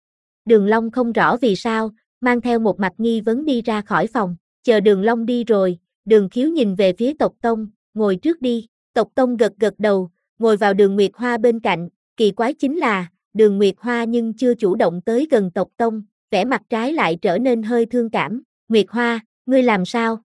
Đường Long không rõ vì sao, mang theo một mặt nghi vấn đi ra khỏi phòng, chờ Đường Long đi rồi, Đường Khiếu nhìn về phía tộc tông, ngồi trước đi, tộc tông gật gật đầu, ngồi vào Đường Nguyệt Hoa bên cạnh, kỳ quái chính là, Đường Nguyệt Hoa nhưng chưa chủ động tới gần tộc tông, vẻ mặt trái lại trở nên hơi thương cảm, Nguyệt Hoa, ngươi làm sao?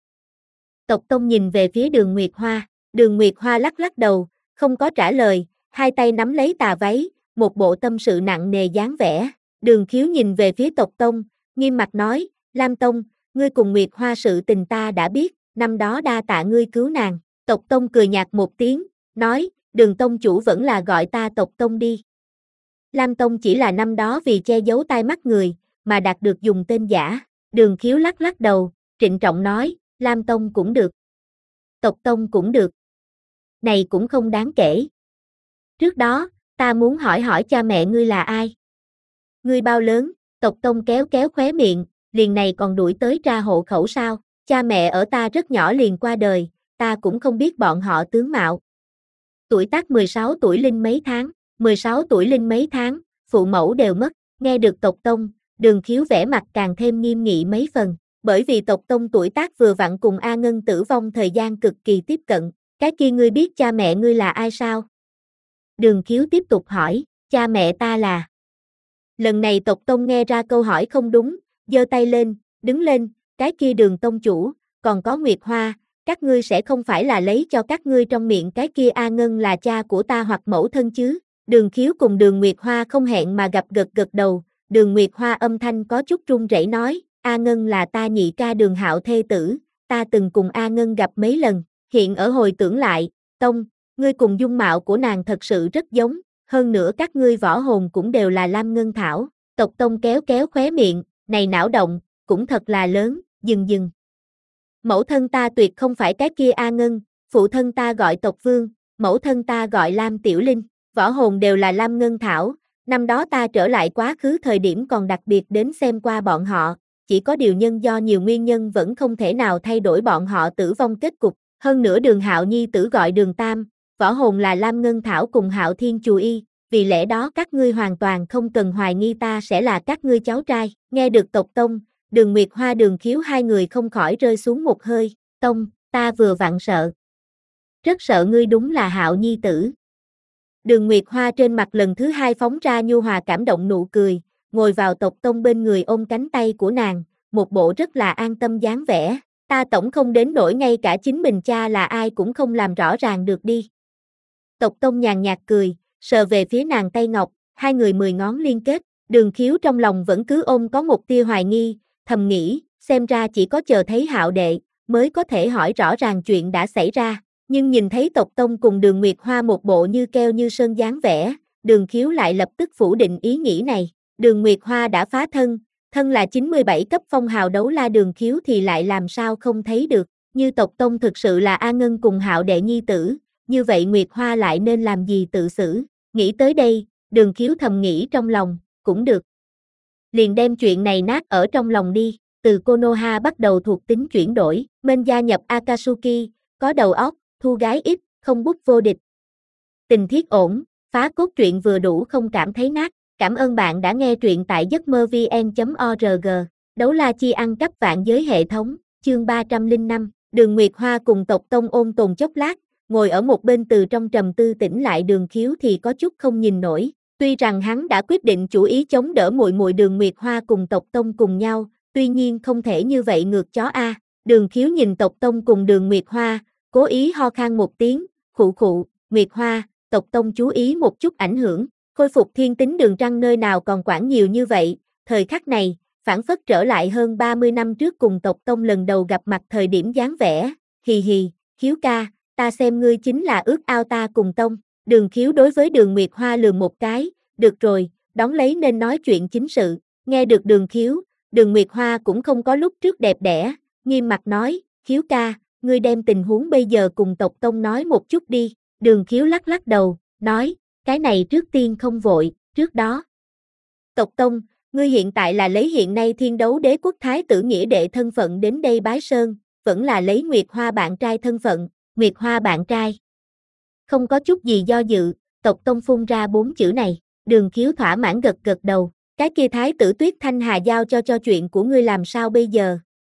Tộc tông nhìn về phía Đường Nguyệt Hoa, Đường Nguyệt Hoa lắc lắc đầu, không có trả lời, hai tay nắm lấy tà váy, một bộ tâm sự nặng nề dáng vẻ. Đường Khiếu nhìn về phía tộc tông, nghiêm mặt nói, Lam Tông, ngươi cùng Nguyệt Hoa sự tình ta đã biết, năm đó đa tạ ngươi cứu nàng. Tộc tông cười nhạt một tiếng, nói, Đường tông chủ vẫn là gọi ta tộc tông đi. Lam Tông chỉ là năm đó vì che giấu tai mắt người, mà đạt được dùng tên giả. Đường Khiếu lắc lắc đầu, trịnh trọng nói, Lam Tông cũng được. Tộc tông cũng được. Này cũng không đáng kể. Trước đó, ta muốn hỏi hỏi cha mẹ ngươi là ai? Ngươi bao lớn? Tộc tông kéo kéo khóe miệng, liền này còn đuổi tới tra hộ khẩu sao? Cha mẹ ở ta rất nhỏ liền qua đời, ta cũng không biết bọn họ tướng mạo. Tuổi tác mười sáu tuổi linh mấy tháng, mười sáu tuổi linh mấy tháng, phụ mẫu đều mất, nghe được tộc tông, Đường Khiếu vẻ mặt càng thêm nghiêm nghị mấy phần, bởi vì tộc tông tuổi tác vừa vặn cùng A Ngân tử vong thời gian cực kỳ tiếp cận, cái kia ngươi biết cha mẹ ngươi là ai sao? Đường Khiếu tiếp tục hỏi, cha mẹ ta là. Lần này tộc tông nghe ra câu hỏi không đúng, giơ tay lên, đứng lên, cái kia Đường tông chủ, còn có Nguyệt Hoa, các ngươi sẽ không phải là lấy cho các ngươi trong miệng cái kia A Ngân là cha của ta hoặc mẫu thân chứ? Đường Khiếu cùng Đường Nguyệt Hoa không hẹn mà gặp gật gật đầu, Đường Nguyệt Hoa âm thanh có chút run rẩy nói, A Ngân là ta nhị ca Đường Hạo thê tử, ta từng cùng A Ngân gặp mấy lần, hiện ở hồi tưởng lại, tông, ngươi cùng dung mạo của nàng thật sự rất giống, hơn nữa các ngươi võ hồn cũng đều là Lam Ngân Thảo. Tộc tông kéo kéo khóe miệng, này não động, cũng thật là lớn, dừng dừng. Mẫu thân ta tuyệt không phải cái kia A Ngân, phụ thân ta gọi tộc vương, mẫu thân ta gọi Lam Tiểu Linh, võ hồn đều là Lam Ngân Thảo, năm đó ta trở lại quá khứ thời điểm còn đặc biệt đến xem qua bọn họ, chỉ có điều nhân do nhiều nguyên nhân vẫn không thể nào thay đổi bọn họ tử vong kết cục, hơn nữa Đường Hạo nhi tử gọi Đường Tam, võ hồn là Lam Ngân Thảo cùng Hạo Thiên Chù Y, vì lẽ đó các ngươi hoàn toàn không cần hoài nghi ta sẽ là các ngươi cháu trai. Nghe được tộc tông, Đường Nguyệt Hoa Đường Khiếu hai người không khỏi rơi xuống một hơi, Tông, ta vừa vặn sợ. Rất sợ ngươi đúng là Hạo nhi tử. Đường Nguyệt Hoa trên mặt lần thứ hai phóng ra nhu hòa cảm động nụ cười, ngồi vào Tộc Tông bên người ôm cánh tay của nàng, một bộ rất là an tâm dáng vẻ, ta tổng không đến nỗi ngay cả chính mình cha là ai cũng không làm rõ ràng được đi. Tộc Tông nhàn nhạt cười, sờ về phía nàng tay ngọc, hai người mười ngón liên kết, Đường Khiếu trong lòng vẫn cứ ôm có một tia hoài nghi, thầm nghĩ, xem ra chỉ có chờ thấy Hạo đệ, mới có thể hỏi rõ ràng chuyện đã xảy ra, nhưng nhìn thấy Tộc Tông cùng Đường Nguyệt Hoa một bộ như keo như sơn dáng vẻ, Đường Khiếu lại lập tức phủ định ý nghĩ này, Đường Nguyệt Hoa đã phá thân, thân là chín mươi bảy cấp phong hào đấu la Đường Khiếu thì lại làm sao không thấy được, như Tộc Tông thực sự là A Ngân cùng Hạo đệ nhi tử, như vậy Nguyệt Hoa lại nên làm gì tự xử, nghĩ tới đây, Đường Khiếu thầm nghĩ trong lòng, cũng được. Liền đem chuyện này nát ở trong lòng đi, từ Konoha bắt đầu thuộc tính chuyển đổi, Men gia nhập Akatsuki, có đầu óc, thu gái ít, không bút vô địch. Tình thiết ổn, phá cốt truyện vừa đủ không cảm thấy nát, cảm ơn bạn đã nghe truyện tại giấc mơ vn chấm org, đấu la chi ăn cắp vạn giới hệ thống, chương ba trăm lẻ năm, Đường Nguyệt Hoa cùng Tộc Tông ôn tồn chốc lát, ngồi ở một bên từ trong trầm tư tỉnh lại Đường Khiếu thì có chút không nhìn nổi, tuy rằng hắn đã quyết định chủ ý chống đỡ muội muội Đường Nguyệt Hoa cùng Tộc Tông cùng nhau, tuy nhiên không thể như vậy ngược chó a. Đường Khiếu nhìn Tộc Tông cùng Đường Nguyệt Hoa, cố ý ho khan một tiếng, khụ khụ, Nguyệt Hoa, Tộc Tông chú ý một chút ảnh hưởng, khôi phục thiên tính Đường Trăng nơi nào còn quản nhiều như vậy, thời khắc này, phản phất trở lại hơn ba mươi năm trước cùng Tộc Tông lần đầu gặp mặt thời điểm dáng vẻ, hì hì, Khiếu ca, ta xem ngươi chính là ước ao ta cùng Tông, Đường Khiếu đối với Đường Nguyệt Hoa lườm một cái, được rồi, đón lấy nên nói chuyện chính sự, nghe được Đường Khiếu, Đường Nguyệt Hoa cũng không có lúc trước đẹp đẽ, nghiêm mặt nói, Khiếu ca, ngươi đem tình huống bây giờ cùng Tộc Tông nói một chút đi, Đường Khiếu lắc lắc đầu, nói, cái này trước tiên không vội, trước đó. Tộc Tông, ngươi hiện tại là lấy hiện nay Thiên Đấu Đế Quốc Thái tử nghĩa đệ thân phận đến đây bái sơn, vẫn là lấy Nguyệt Hoa bạn trai thân phận, Nguyệt Hoa bạn trai. Không có chút gì do dự, Tộc Tông phun ra bốn chữ này, Đường Khiếu thỏa mãn gật gật đầu, cái kia Thái tử Tuyết Thanh Hà giao cho cho chuyện của ngươi làm sao bây giờ?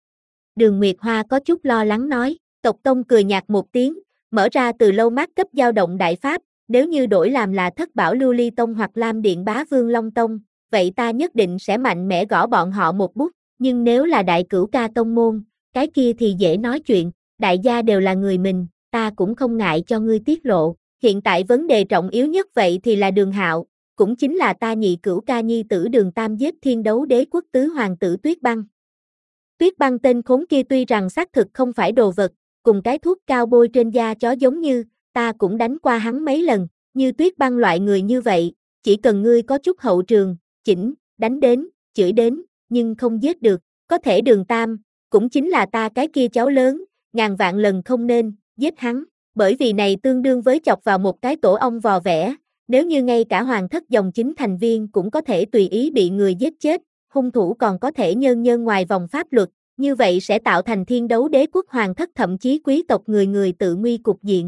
Đường Nguyệt Hoa có chút lo lắng nói, Tộc Tông cười nhạt một tiếng, mở ra từ lâu mát cấp dao động đại pháp, nếu như đổi làm là Thất Bảo Lưu Ly Tông hoặc Lam Điện Bá Vương Long Tông, vậy ta nhất định sẽ mạnh mẽ gõ bọn họ một bút, nhưng nếu là Đại Cửu Ca Tông môn, cái kia thì dễ nói chuyện, đại gia đều là người mình, ta cũng không ngại cho ngươi tiết lộ, hiện tại vấn đề trọng yếu nhất vậy thì là Đường Hạo, cũng chính là ta nhị cửu ca nhi tử Đường Tam giết Thiên Đấu Đế Quốc tứ hoàng tử Tuyết Băng. Tuyết Băng tên khốn kia tuy rằng xác thực không phải đồ vật, cùng cái thuốc cao bôi trên da chó giống như, ta cũng đánh qua hắn mấy lần, như Tuyết Băng loại người như vậy, chỉ cần ngươi có chút hậu trường, chỉnh, đánh đến, chửi đến, nhưng không giết được, có thể Đường Tam, cũng chính là ta cái kia cháu lớn, ngàn vạn lần không nên, giết hắn, bởi vì này tương đương với chọc vào một cái tổ ong vò vẽ, nếu như ngay cả hoàng thất dòng chính thành viên cũng có thể tùy ý bị người giết chết, hung thủ còn có thể nhơn nhơn ngoài vòng pháp luật, như vậy sẽ tạo thành Thiên Đấu Đế Quốc hoàng thất thậm chí quý tộc người người tự nguy cục diện.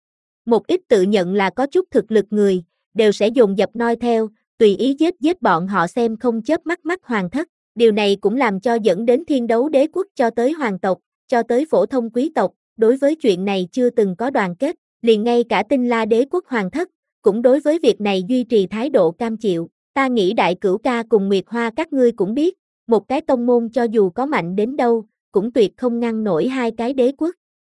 Một ít tự nhận là có chút thực lực người, đều sẽ dồn dập noi theo, tùy ý giết giết bọn họ xem không chớp mắt mắt hoàng thất, điều này cũng làm cho dẫn đến Thiên Đấu Đế Quốc cho tới hoàng tộc, cho tới phổ thông quý tộc, đối với chuyện này chưa từng có đoàn kết, liền ngay cả Tinh La Đế Quốc hoàng thất, cũng đối với việc này duy trì thái độ cam chịu, ta nghĩ Đại Cửu Ca cùng Nguyệt Hoa các ngươi cũng biết, một cái tông môn cho dù có mạnh đến đâu, cũng tuyệt không ngăn nổi hai cái đế quốc.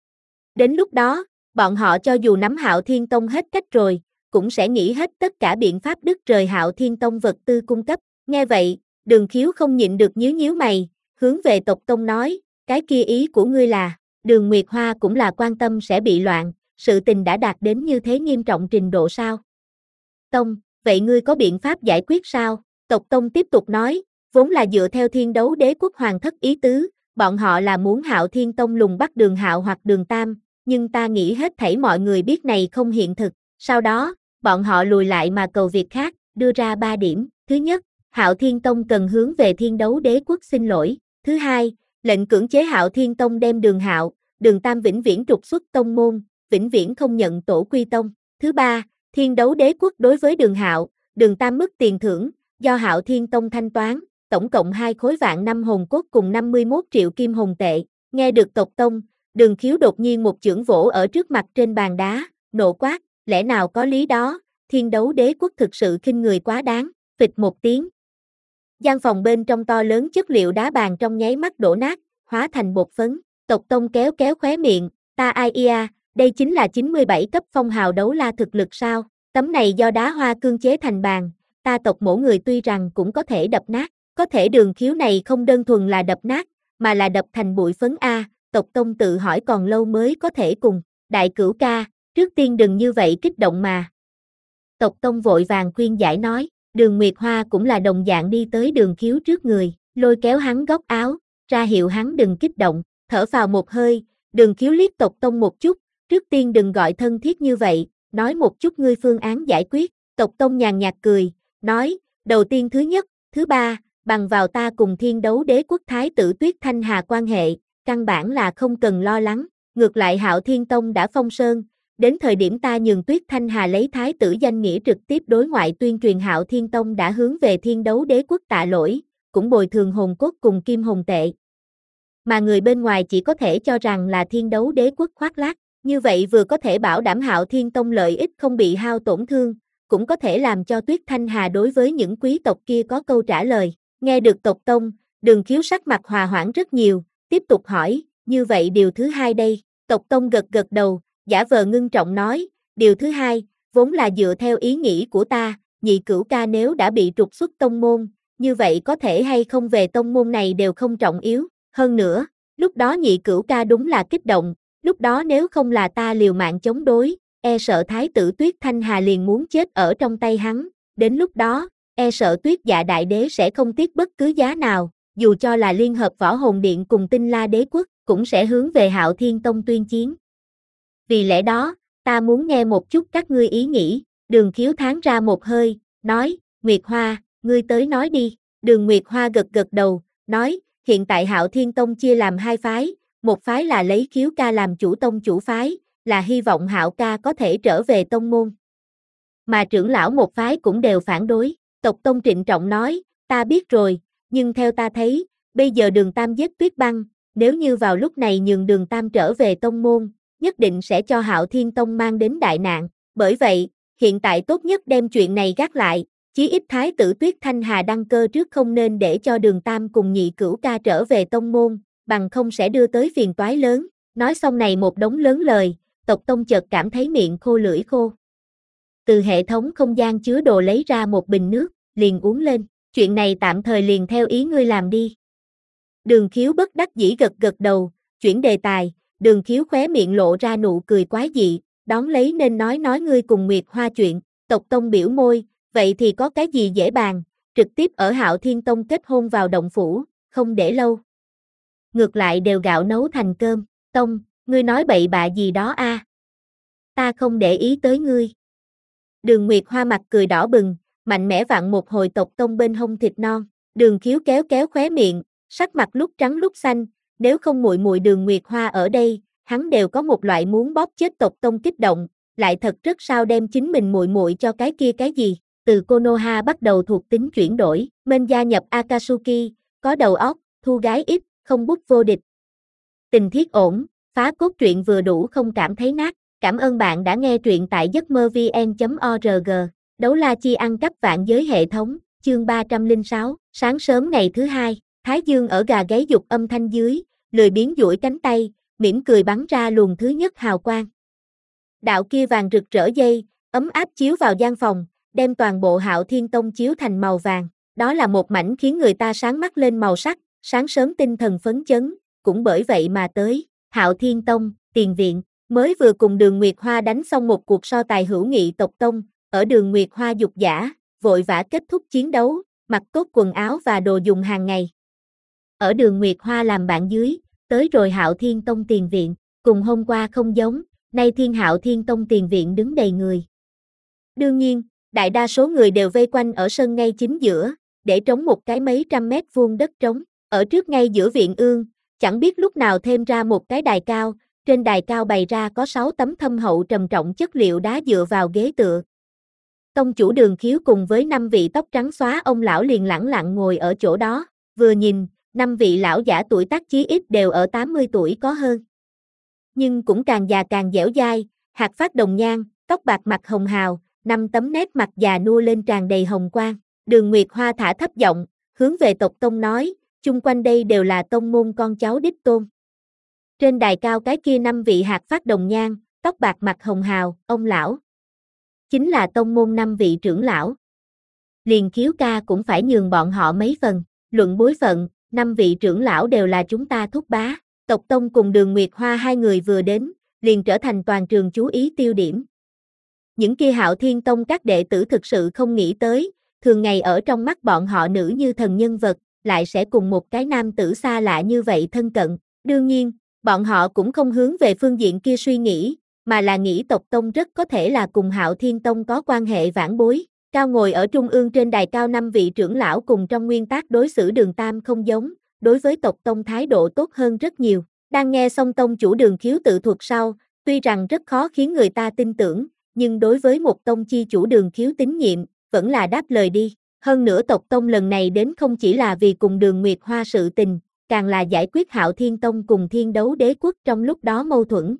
Đến lúc đó, bọn họ cho dù nắm Hạo Thiên Tông hết cách rồi, cũng sẽ nghĩ hết tất cả biện pháp đứt rời Hạo Thiên Tông vật tư cung cấp, nghe vậy, Đường Khiếu không nhịn được nhíu nhíu mày, hướng về Tộc Tông nói, cái kia ý của ngươi là, Đường Nguyệt Hoa cũng là quan tâm sẽ bị loạn, sự tình đã đạt đến như thế nghiêm trọng trình độ sao? Tông, vậy ngươi có biện pháp giải quyết sao? Tộc Tông tiếp tục nói, vốn là dựa theo Thiên Đấu Đế Quốc hoàng thất ý tứ, bọn họ là muốn Hạo Thiên Tông lùng bắt Đường Hạo hoặc Đường Tam, nhưng ta nghĩ hết thảy mọi người biết này không hiện thực, sau đó, bọn họ lùi lại mà cầu việc khác, đưa ra ba điểm, thứ nhất, Hạo Thiên Tông cần hướng về Thiên Đấu Đế Quốc xin lỗi, thứ hai, lệnh cưỡng chế Hạo Thiên Tông đem Đường Hạo, Đường Tam vĩnh viễn trục xuất tông môn, vĩnh viễn không nhận tổ quy tông, thứ ba, Thiên Đấu Đế Quốc đối với Đường Hạo, Đường Tam mức tiền thưởng, do Hạo Thiên Tông thanh toán, tổng cộng hai khối vạn năm hồn cốt cùng năm mươi mốt triệu kim hồn tệ. Nghe được tộc tông, Đường Khiếu đột nhiên một chưởng vỗ ở trước mặt trên bàn đá, nộ quát, lẽ nào có lý đó, Thiên Đấu Đế Quốc thực sự khinh người quá đáng, phịch một tiếng. Gian phòng bên trong to lớn chất liệu đá bàn trong nháy mắt đổ nát, hóa thành bột phấn. Tộc tông kéo kéo khóe miệng, ta ai ia, đây chính là chín mươi bảy cấp phong hào đấu la thực lực sao? Tấm này do đá hoa cương chế thành bàn, ta tộc mỗi người tuy rằng cũng có thể đập nát, có thể Đường Khiếu này không đơn thuần là đập nát, mà là đập thành bụi phấn a. Tộc tông tự hỏi còn lâu mới có thể cùng. Đại cửu ca, trước tiên đừng như vậy kích động mà. Tộc tông vội vàng khuyên giải nói, Đường Nguyệt Hoa cũng là đồng dạng đi tới Đường Khiếu trước người, lôi kéo hắn góc áo, ra hiệu hắn đừng kích động, thở phào một hơi. Đường Khiếu liếc tộc tông một chút, trước tiên đừng gọi thân thiết như vậy, nói một chút ngươi phương án giải quyết. Tộc tông nhàn nhạt cười, nói, đầu tiên thứ nhất, thứ ba, bằng vào ta cùng Thiên Đấu Đế Quốc Thái tử Tuyết Thanh Hà quan hệ, căn bản là không cần lo lắng, ngược lại Hạo Thiên Tông đã phong sơn, đến thời điểm ta nhường Tuyết Thanh Hà lấy thái tử danh nghĩa trực tiếp đối ngoại tuyên truyền Hạo Thiên Tông đã hướng về Thiên Đấu Đế Quốc tạ lỗi, cũng bồi thường hồn cốt cùng kim hồn tệ. Mà người bên ngoài chỉ có thể cho rằng là Thiên Đấu Đế Quốc khoác lác, như vậy vừa có thể bảo đảm Hạo Thiên Tông lợi ích không bị hao tổn thương, cũng có thể làm cho Tuyết Thanh Hà đối với những quý tộc kia có câu trả lời. Nghe được tộc tông, Đường Khiếu sắc mặt hòa hoãn rất nhiều, tiếp tục hỏi, như vậy điều thứ hai đây? Tộc tông gật gật đầu, giả vờ ngưng trọng nói, điều thứ hai, vốn là dựa theo ý nghĩ của ta, nhị cửu ca nếu đã bị trục xuất tông môn, như vậy có thể hay không về tông môn này đều không trọng yếu, hơn nữa, lúc đó nhị cửu ca đúng là kích động, lúc đó nếu không là ta liều mạng chống đối, e sợ thái tử Tuyết Thanh Hà liền muốn chết ở trong tay hắn, đến lúc đó, e sợ Tuyết Dạ Đại Đế sẽ không tiếc bất cứ giá nào, dù cho là liên hợp Võ Hồn Điện cùng Tinh La Đế Quốc, cũng sẽ hướng về Hạo Thiên Tông tuyên chiến. Vì lẽ đó, ta muốn nghe một chút các ngươi ý nghĩ. Đường Khiếu thán ra một hơi, nói, Nguyệt Hoa, ngươi tới nói đi. Đường Nguyệt Hoa gật gật đầu, nói, hiện tại Hạo Thiên Tông chia làm hai phái, một phái là lấy Khiếu ca làm chủ tông chủ phái, là hy vọng Hạo ca có thể trở về tông môn. Mà trưởng lão một phái cũng đều phản đối. Tộc tông trịnh trọng nói, ta biết rồi, nhưng theo ta thấy, bây giờ Đường Tam giết Tuyết Băng, nếu như vào lúc này nhường Đường Tam trở về tông môn, nhất định sẽ cho Hạo Thiên Tông mang đến đại nạn. Bởi vậy, hiện tại tốt nhất đem chuyện này gác lại, chí ít thái tử Tuyết Thanh Hà đăng cơ trước không nên để cho Đường Tam cùng nhị cửu ca trở về tông môn, bằng không sẽ đưa tới phiền toái lớn. Nói xong này một đống lớn lời, tộc tông chợt cảm thấy miệng khô lưỡi khô. Từ hệ thống không gian chứa đồ lấy ra một bình nước, liền uống lên, chuyện này tạm thời liền theo ý ngươi làm đi. Đường Khiếu bất đắc dĩ gật gật đầu, chuyển đề tài, Đường Khiếu khóe miệng lộ ra nụ cười quái dị, đón lấy nên nói nói ngươi cùng Nguyệt Hoa chuyện. Tộc tông biểu môi, vậy thì có cái gì dễ bàn, trực tiếp ở Hạo Thiên Tông kết hôn vào động phủ, không để lâu. Ngược lại đều gạo nấu thành cơm. Tông, ngươi nói bậy bạ gì đó a? Ta không để ý tới ngươi. Đường Nguyệt Hoa mặt cười đỏ bừng, mạnh mẽ vặn một hồi tộc tông bên hông thịt non. Đường Khiếu kéo kéo khóe miệng, sắc mặt lúc trắng lúc xanh, nếu không muội muội Đường Nguyệt Hoa ở đây, hắn đều có một loại muốn bóp chết tộc tông kích động, lại thật rất sao đem chính mình muội muội cho cái kia cái gì. Từ Konoha bắt đầu thuộc tính chuyển đổi, Men gia nhập Akatsuki, có đầu óc, thu gái ít, không bút vô địch. Tình thiết ổn, phá cốt truyện vừa đủ không cảm thấy nát. Cảm ơn bạn đã nghe truyện tại giấc mơ vn chấm org. Đấu la chi ăn cắp vạn giới hệ thống, chương ba trăm lẻ sáu, sáng sớm ngày thứ hai, Thái Dương ở gà gáy dục âm thanh dưới, lười biếng duỗi cánh tay, mỉm cười bắn ra luồng thứ nhất hào quang. Đạo kia vàng rực rỡ dây, ấm áp chiếu vào gian phòng, đem toàn bộ Hạo Thiên Tông chiếu thành màu vàng. Đó là một mảnh khiến người ta sáng mắt lên màu sắc, sáng sớm tinh thần phấn chấn, cũng bởi vậy mà tới. Hạo Thiên Tông, tiền viện, mới vừa cùng Đường Nguyệt Hoa đánh xong một cuộc so tài hữu nghị tộc tông, ở Đường Nguyệt Hoa dục dã, vội vã kết thúc chiến đấu, mặc tốt quần áo và đồ dùng hàng ngày. Ở Đường Nguyệt Hoa làm bạn dưới, tới rồi Hạo Thiên Tông tiền viện, cùng hôm qua không giống, nay Thiên Hạo Thiên Tông tiền viện đứng đầy người. Đương nhiên, đại đa số người đều vây quanh ở sân ngay chính giữa, để trống một cái mấy trăm mét vuông đất trống, ở trước ngay giữa viện ương, chẳng biết lúc nào thêm ra một cái đài cao, trên đài cao bày ra có sáu tấm thâm hậu trầm trọng chất liệu đá dựa vào ghế tựa. Tông chủ Đường Khiếu cùng với năm vị tóc trắng xóa ông lão liền lẳng lặng ngồi ở chỗ đó, vừa nhìn, năm vị lão giả tuổi tác chí ít đều ở tám mươi tuổi có hơn. Nhưng cũng càng già càng dẻo dai, hạt phát đồng nhan, tóc bạc mặt hồng hào, năm tấm nét mặt già nua lên tràn đầy hồng quang. Đường Nguyệt Hoa thả thấp giọng, hướng về tộc tông nói, chung quanh đây đều là tông môn con cháu đích tôn. Trên đài cao cái kia năm vị hạt phát đồng nhan, tóc bạc mặt hồng hào, ông lão. Chính là tông môn năm vị trưởng lão. Liền Khiếu ca cũng phải nhường bọn họ mấy phần, luận bối phận, năm vị trưởng lão đều là chúng ta thúc bá. Tộc Tông cùng Đường Nguyệt Hoa hai người vừa đến, liền trở thành toàn trường chú ý tiêu điểm. Những kia Hạo Thiên Tông các đệ tử thực sự không nghĩ tới, thường ngày ở trong mắt bọn họ nữ như thần nhân vật, lại sẽ cùng một cái nam tử xa lạ như vậy thân cận. Đương nhiên, bọn họ cũng không hướng về phương diện kia suy nghĩ, mà là nghĩ tộc Tông rất có thể là cùng Hạo Thiên Tông có quan hệ vãn bối. Cao ngồi ở trung ương trên đài cao năm vị trưởng lão cùng trong nguyên tắc đối xử Đường Tam không giống, đối với tộc Tông thái độ tốt hơn rất nhiều. Đang nghe xong tông chủ Đường Khiếu tự thuật sau, tuy rằng rất khó khiến người ta tin tưởng, nhưng đối với một tông chi chủ Đường Khiếu tín nhiệm, vẫn là đáp lời đi. Hơn nữa tộc Tông lần này đến không chỉ là vì cùng Đường Nguyệt Hoa sự tình, càng là giải quyết Hạo Thiên Tông cùng Thiên Đấu Đế Quốc trong lúc đó mâu thuẫn.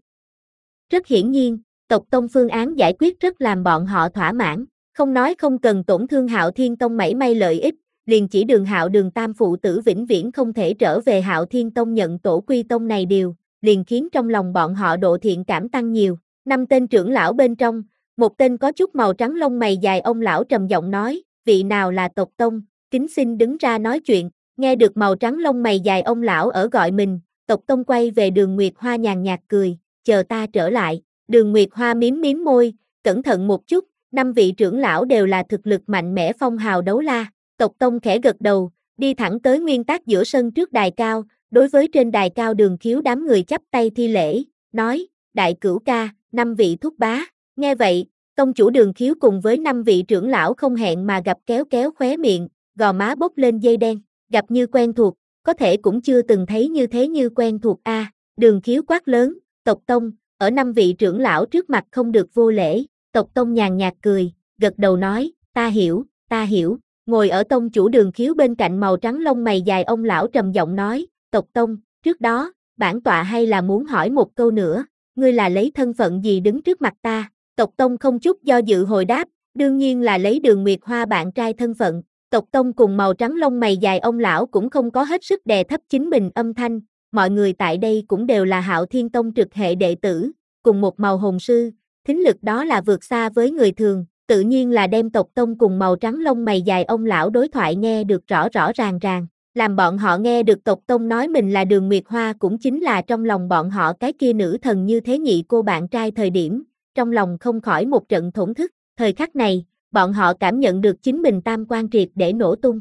Rất hiển nhiên, tộc Tông phương án giải quyết rất làm bọn họ thỏa mãn, không nói không cần tổn thương Hạo Thiên Tông mảy may lợi ích, liền chỉ Đường Hạo Đường Tam phụ tử vĩnh viễn không thể trở về Hạo Thiên Tông nhận tổ quy tông này điều, liền khiến trong lòng bọn họ độ thiện cảm tăng nhiều. Năm tên trưởng lão bên trong, một tên có chút màu trắng lông mày dài ông lão trầm giọng nói, vị nào là tộc Tông, kính xin đứng ra nói chuyện. Nghe được màu trắng lông mày dài ông lão ở gọi mình, tộc Tông quay về Đường Nguyệt Hoa nhàn nhạt cười, chờ ta trở lại. Đường Nguyệt Hoa miếm miếm môi, cẩn thận một chút, năm vị trưởng lão đều là thực lực mạnh mẽ phong hào đấu la. Tộc Tông khẽ gật đầu, đi thẳng tới nguyên tắc giữa sân trước đài cao, đối với trên đài cao Đường Khiếu đám người chắp tay thi lễ, nói, đại cửu ca, năm vị thúc bá. Nghe vậy, tông chủ Đường Khiếu cùng với năm vị trưởng lão không hẹn mà gặp kéo kéo khóe miệng, gò má bốc lên dây đen, gặp như quen thuộc, có thể cũng chưa từng thấy như thế như quen thuộc a. À, Đường Khiếu quát lớn, tộc Tông, ở năm vị trưởng lão trước mặt không được vô lễ. Tộc Tông nhàn nhạt cười, gật đầu nói, ta hiểu, ta hiểu. Ngồi ở tông chủ Đường Khiếu bên cạnh màu trắng lông mày dài ông lão trầm giọng nói, tộc Tông, trước đó, bản tọa hay là muốn hỏi một câu nữa, ngươi là lấy thân phận gì đứng trước mặt ta? Tộc Tông không chút do dự hồi đáp, đương nhiên là lấy Đường Nguyệt Hoa bạn trai thân phận. Tộc Tông cùng màu trắng lông mày dài ông lão cũng không có hết sức đè thấp chính mình âm thanh, mọi người tại đây cũng đều là Hạo Thiên Tông trực hệ đệ tử, cùng một màu hồn sư, thính lực đó là vượt xa với người thường. Tự nhiên là đem tộc Tông cùng màu trắng lông mày dài ông lão đối thoại nghe được rõ rõ ràng ràng, làm bọn họ nghe được tộc Tông nói mình là Đường Nguyệt Hoa cũng chính là trong lòng bọn họ cái kia nữ thần như thế nhị cô bạn trai thời điểm, trong lòng không khỏi một trận thổn thức, thời khắc này, bọn họ cảm nhận được chính mình tam quan triệt để nổ tung.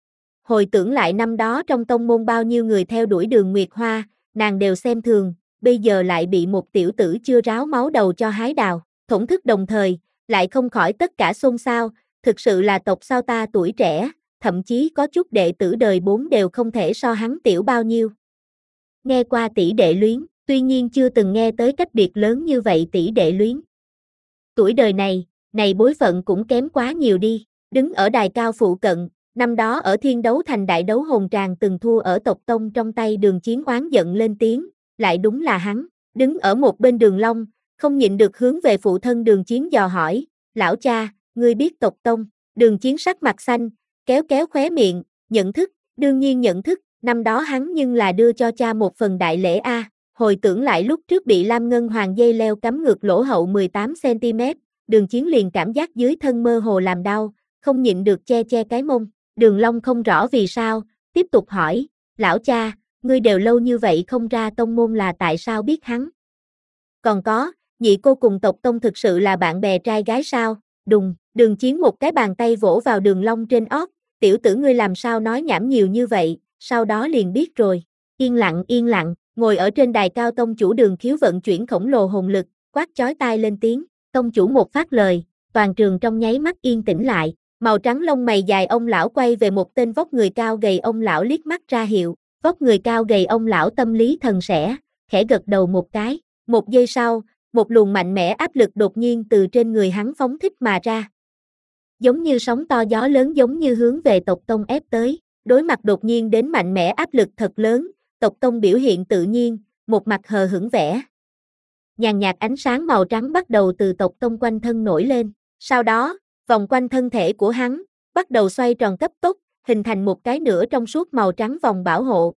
Hồi tưởng lại năm đó trong tông môn bao nhiêu người theo đuổi Đường Nguyệt Hoa, nàng đều xem thường, bây giờ lại bị một tiểu tử chưa ráo máu đầu cho hái đào, thổn thức đồng thời, lại không khỏi tất cả xôn xao, thực sự là tộc sao ta tuổi trẻ, thậm chí có chút đệ tử đời bốn đều không thể so hắn tiểu bao nhiêu. Nghe qua tỷ đệ luyến, tuy nhiên chưa từng nghe tới cách biệt lớn như vậy tỷ đệ luyến. Tuổi đời này, này bối phận cũng kém quá nhiều đi, đứng ở đài cao phụ cận, năm đó ở Thiên Đấu Thành đại đấu hồn tràng từng thua ở tộc Tông trong tay Đường Chiến oán giận lên tiếng, lại đúng là hắn, đứng ở một bên Đường Long, không nhịn được hướng về phụ thân Đường Chiến dò hỏi, lão cha, ngươi biết tộc Tông? Đường Chiến sắc mặt xanh, kéo kéo khóe miệng, nhận thức, đương nhiên nhận thức, năm đó hắn nhưng là đưa cho cha một phần đại lễ a. Hồi tưởng lại lúc trước bị Lam Ngân Hoàng dây leo cắm ngược lỗ hậu mười tám xăng ti mét, Đường Chiến liền cảm giác dưới thân mơ hồ làm đau, không nhịn được che che cái mông. Đường Long không rõ vì sao, tiếp tục hỏi, lão cha, ngươi đều lâu như vậy không ra tông môn là tại sao biết hắn? Còn có, nhị cô cùng tộc Tông thực sự là bạn bè trai gái sao? Đùng, Đường Chiến một cái bàn tay vỗ vào Đường Long trên óc, tiểu tử ngươi làm sao nói nhảm nhiều như vậy, sau đó liền biết rồi. Yên lặng yên lặng, ngồi ở trên đài cao tông chủ Đường Khiếu vận chuyển khổng lồ hồn lực, quát chói tai lên tiếng, tông chủ một phát lời, toàn trường trong nháy mắt yên tĩnh lại, màu trắng lông mày dài ông lão quay về một tên vóc người cao gầy ông lão liếc mắt ra hiệu, vóc người cao gầy ông lão tâm lý thần sẻ, khẽ gật đầu một cái, một giây sau, một luồng mạnh mẽ áp lực đột nhiên từ trên người hắn phóng thích mà ra. giống như sóng to gió lớn giống như hướng về tộc tông ép tới, đối mặt đột nhiên đến mạnh mẽ áp lực thật lớn, tộc tông biểu hiện tự nhiên, một mặt hờ hững vẻ. Nhàn nhạt ánh sáng màu trắng bắt đầu từ tộc tông quanh thân nổi lên, sau đó, vòng quanh thân thể của hắn, bắt đầu xoay tròn cấp tốc, hình thành một cái nửa trong suốt màu trắng vòng bảo hộ.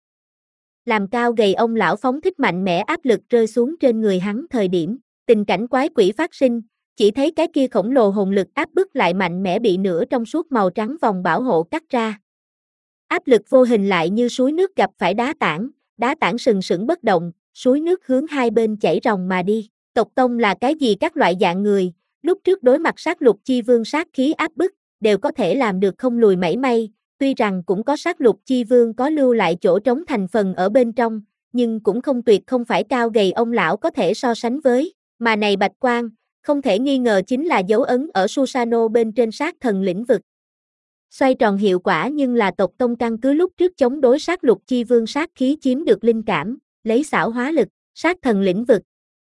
Làm cao gầy ông lão phóng thích mạnh mẽ áp lực rơi xuống trên người hắn thời điểm, tình cảnh quái quỷ phát sinh, chỉ thấy cái kia khổng lồ hồn lực áp bức lại mạnh mẽ bị nửa trong suốt màu trắng vòng bảo hộ cắt ra. Áp lực vô hình lại như suối nước gặp phải đá tảng, đá tảng sừng sững bất động, suối nước hướng hai bên chảy ròng mà đi. Tộc tông là cái gì các loại dạng người, lúc trước đối mặt sát lục chi vương sát khí áp bức, đều có thể làm được không lùi mảy may, tuy rằng cũng có sát lục chi vương có lưu lại chỗ trống thành phần ở bên trong, nhưng cũng không tuyệt không phải cao gầy ông lão có thể so sánh với, mà này bạch quang, không thể nghi ngờ chính là dấu ấn ở Susano bên trên sát thần lĩnh vực. Xoay tròn hiệu quả nhưng là tộc tông căn cứ lúc trước chống đối sát lục chi vương sát khí chiếm được linh cảm, lấy xảo hóa lực, sát thần lĩnh vực.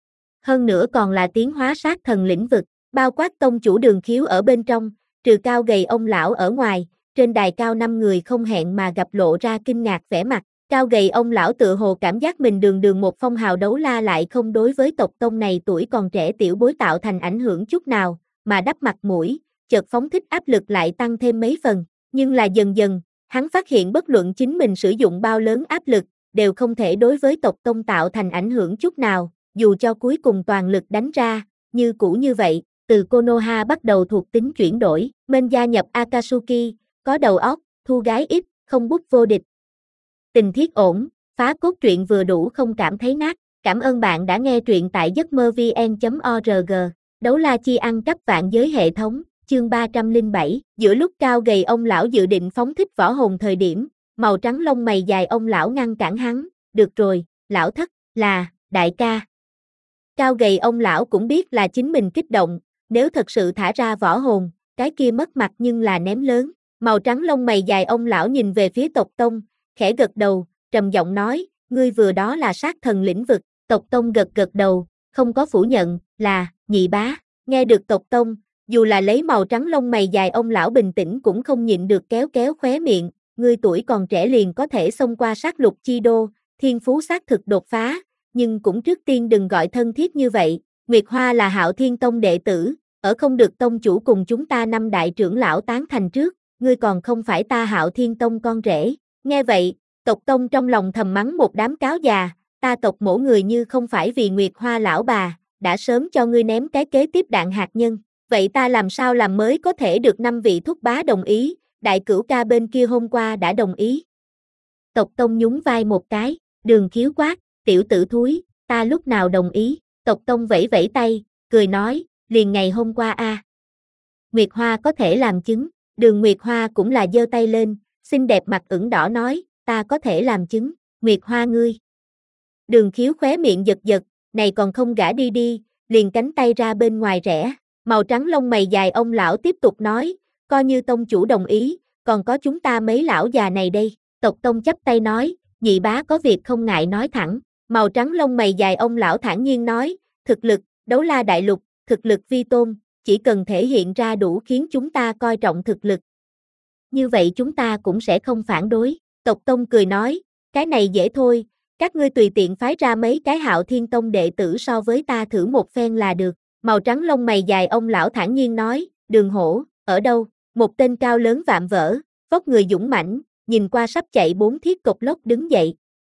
Hơn nữa còn là tiến hóa sát thần lĩnh vực, bao quát tông chủ Đường Khiếu ở bên trong, trừ cao gầy ông lão ở ngoài, trên đài cao năm người không hẹn mà gặp lộ ra kinh ngạc vẻ mặt. Cao gầy ông lão tự hồ cảm giác mình đường đường một phong hào đấu la lại không đối với tộc tông này tuổi còn trẻ tiểu bối tạo thành ảnh hưởng chút nào, mà đắp mặt mũi, chợt phóng thích áp lực lại tăng thêm mấy phần, nhưng là dần dần, hắn phát hiện bất luận chính mình sử dụng bao lớn áp lực, đều không thể đối với tộc tông tạo thành ảnh hưởng chút nào, dù cho cuối cùng toàn lực đánh ra, như cũ như vậy, từ Konoha bắt đầu thuộc tính chuyển đổi, men gia nhập Akatsuki, có đầu óc, thu gái ít, không bút vô địch. Tình thiết ổn, phá cốt truyện vừa đủ không cảm thấy nát. Cảm ơn bạn đã nghe truyện tại giấc mơ vn chấm org. Đấu la chi ăn cắp vạn giới hệ thống, chương ba trăm lẻ bảy. Giữa lúc cao gầy ông lão dự định phóng thích võ hồn thời điểm, màu trắng lông mày dài ông lão ngăn cản hắn. Được rồi, lão thất, là, đại ca. Cao gầy ông lão cũng biết là chính mình kích động, nếu thật sự thả ra võ hồn, cái kia mất mặt nhưng là ném lớn. Màu trắng lông mày dài ông lão nhìn về phía tộc tông, khẽ gật đầu, trầm giọng nói, ngươi vừa đó là sát thần lĩnh vực. Tộc tông gật gật đầu, không có phủ nhận, là, nhị bá. Nghe được tộc tông, dù là lấy màu trắng lông mày dài ông lão bình tĩnh cũng không nhịn được kéo kéo khóe miệng, ngươi tuổi còn trẻ liền có thể xông qua sát lục chi đô, thiên phú xác thực đột phá, nhưng cũng trước tiên đừng gọi thân thiết như vậy. Nguyệt Hoa là Hạo Thiên Tông đệ tử, ở không được tông chủ cùng chúng ta năm đại trưởng lão tán thành trước, ngươi còn không phải ta Hạo Thiên Tông con rể. Nghe vậy, tộc tông trong lòng thầm mắng một đám cáo già, ta tộc mổ người như không phải vì Nguyệt Hoa lão bà, đã sớm cho ngươi ném cái kế tiếp đạn hạt nhân, vậy ta làm sao làm mới có thể được năm vị thúc bá đồng ý, đại cửu ca bên kia hôm qua đã đồng ý. Tộc tông nhún vai một cái, Đường Khiếu quát, tiểu tử thúi, ta lúc nào đồng ý, tộc tông vẫy vẫy tay, cười nói, liền ngày hôm qua a. À. Nguyệt Hoa có thể làm chứng, Đường Nguyệt Hoa cũng là giơ tay lên, xinh đẹp mặt ửng đỏ nói, ta có thể làm chứng, Nguyệt Hoa ngươi. Đường Khiếu khóe miệng giật giật, này còn không gả đi đi, liền cánh tay ra bên ngoài rẽ, màu trắng lông mày dài ông lão tiếp tục nói, coi như tông chủ đồng ý, còn có chúng ta mấy lão già này đây, tộc tông chắp tay nói, nhị bá có việc không ngại nói thẳng, màu trắng lông mày dài ông lão thản nhiên nói, thực lực, đấu la đại lục, thực lực vi tôn, chỉ cần thể hiện ra đủ khiến chúng ta coi trọng thực lực. Như vậy chúng ta cũng sẽ không phản đối, tộc tông cười nói, cái này dễ thôi, các ngươi tùy tiện phái ra mấy cái Hạo Thiên Tông đệ tử so với ta thử một phen là được, màu trắng lông mày dài ông lão thản nhiên nói, Đường Hổ, ở đâu, một tên cao lớn vạm vỡ, vóc người dũng mãnh, nhìn qua sắp chạy bốn thiết cộc lốc đứng dậy.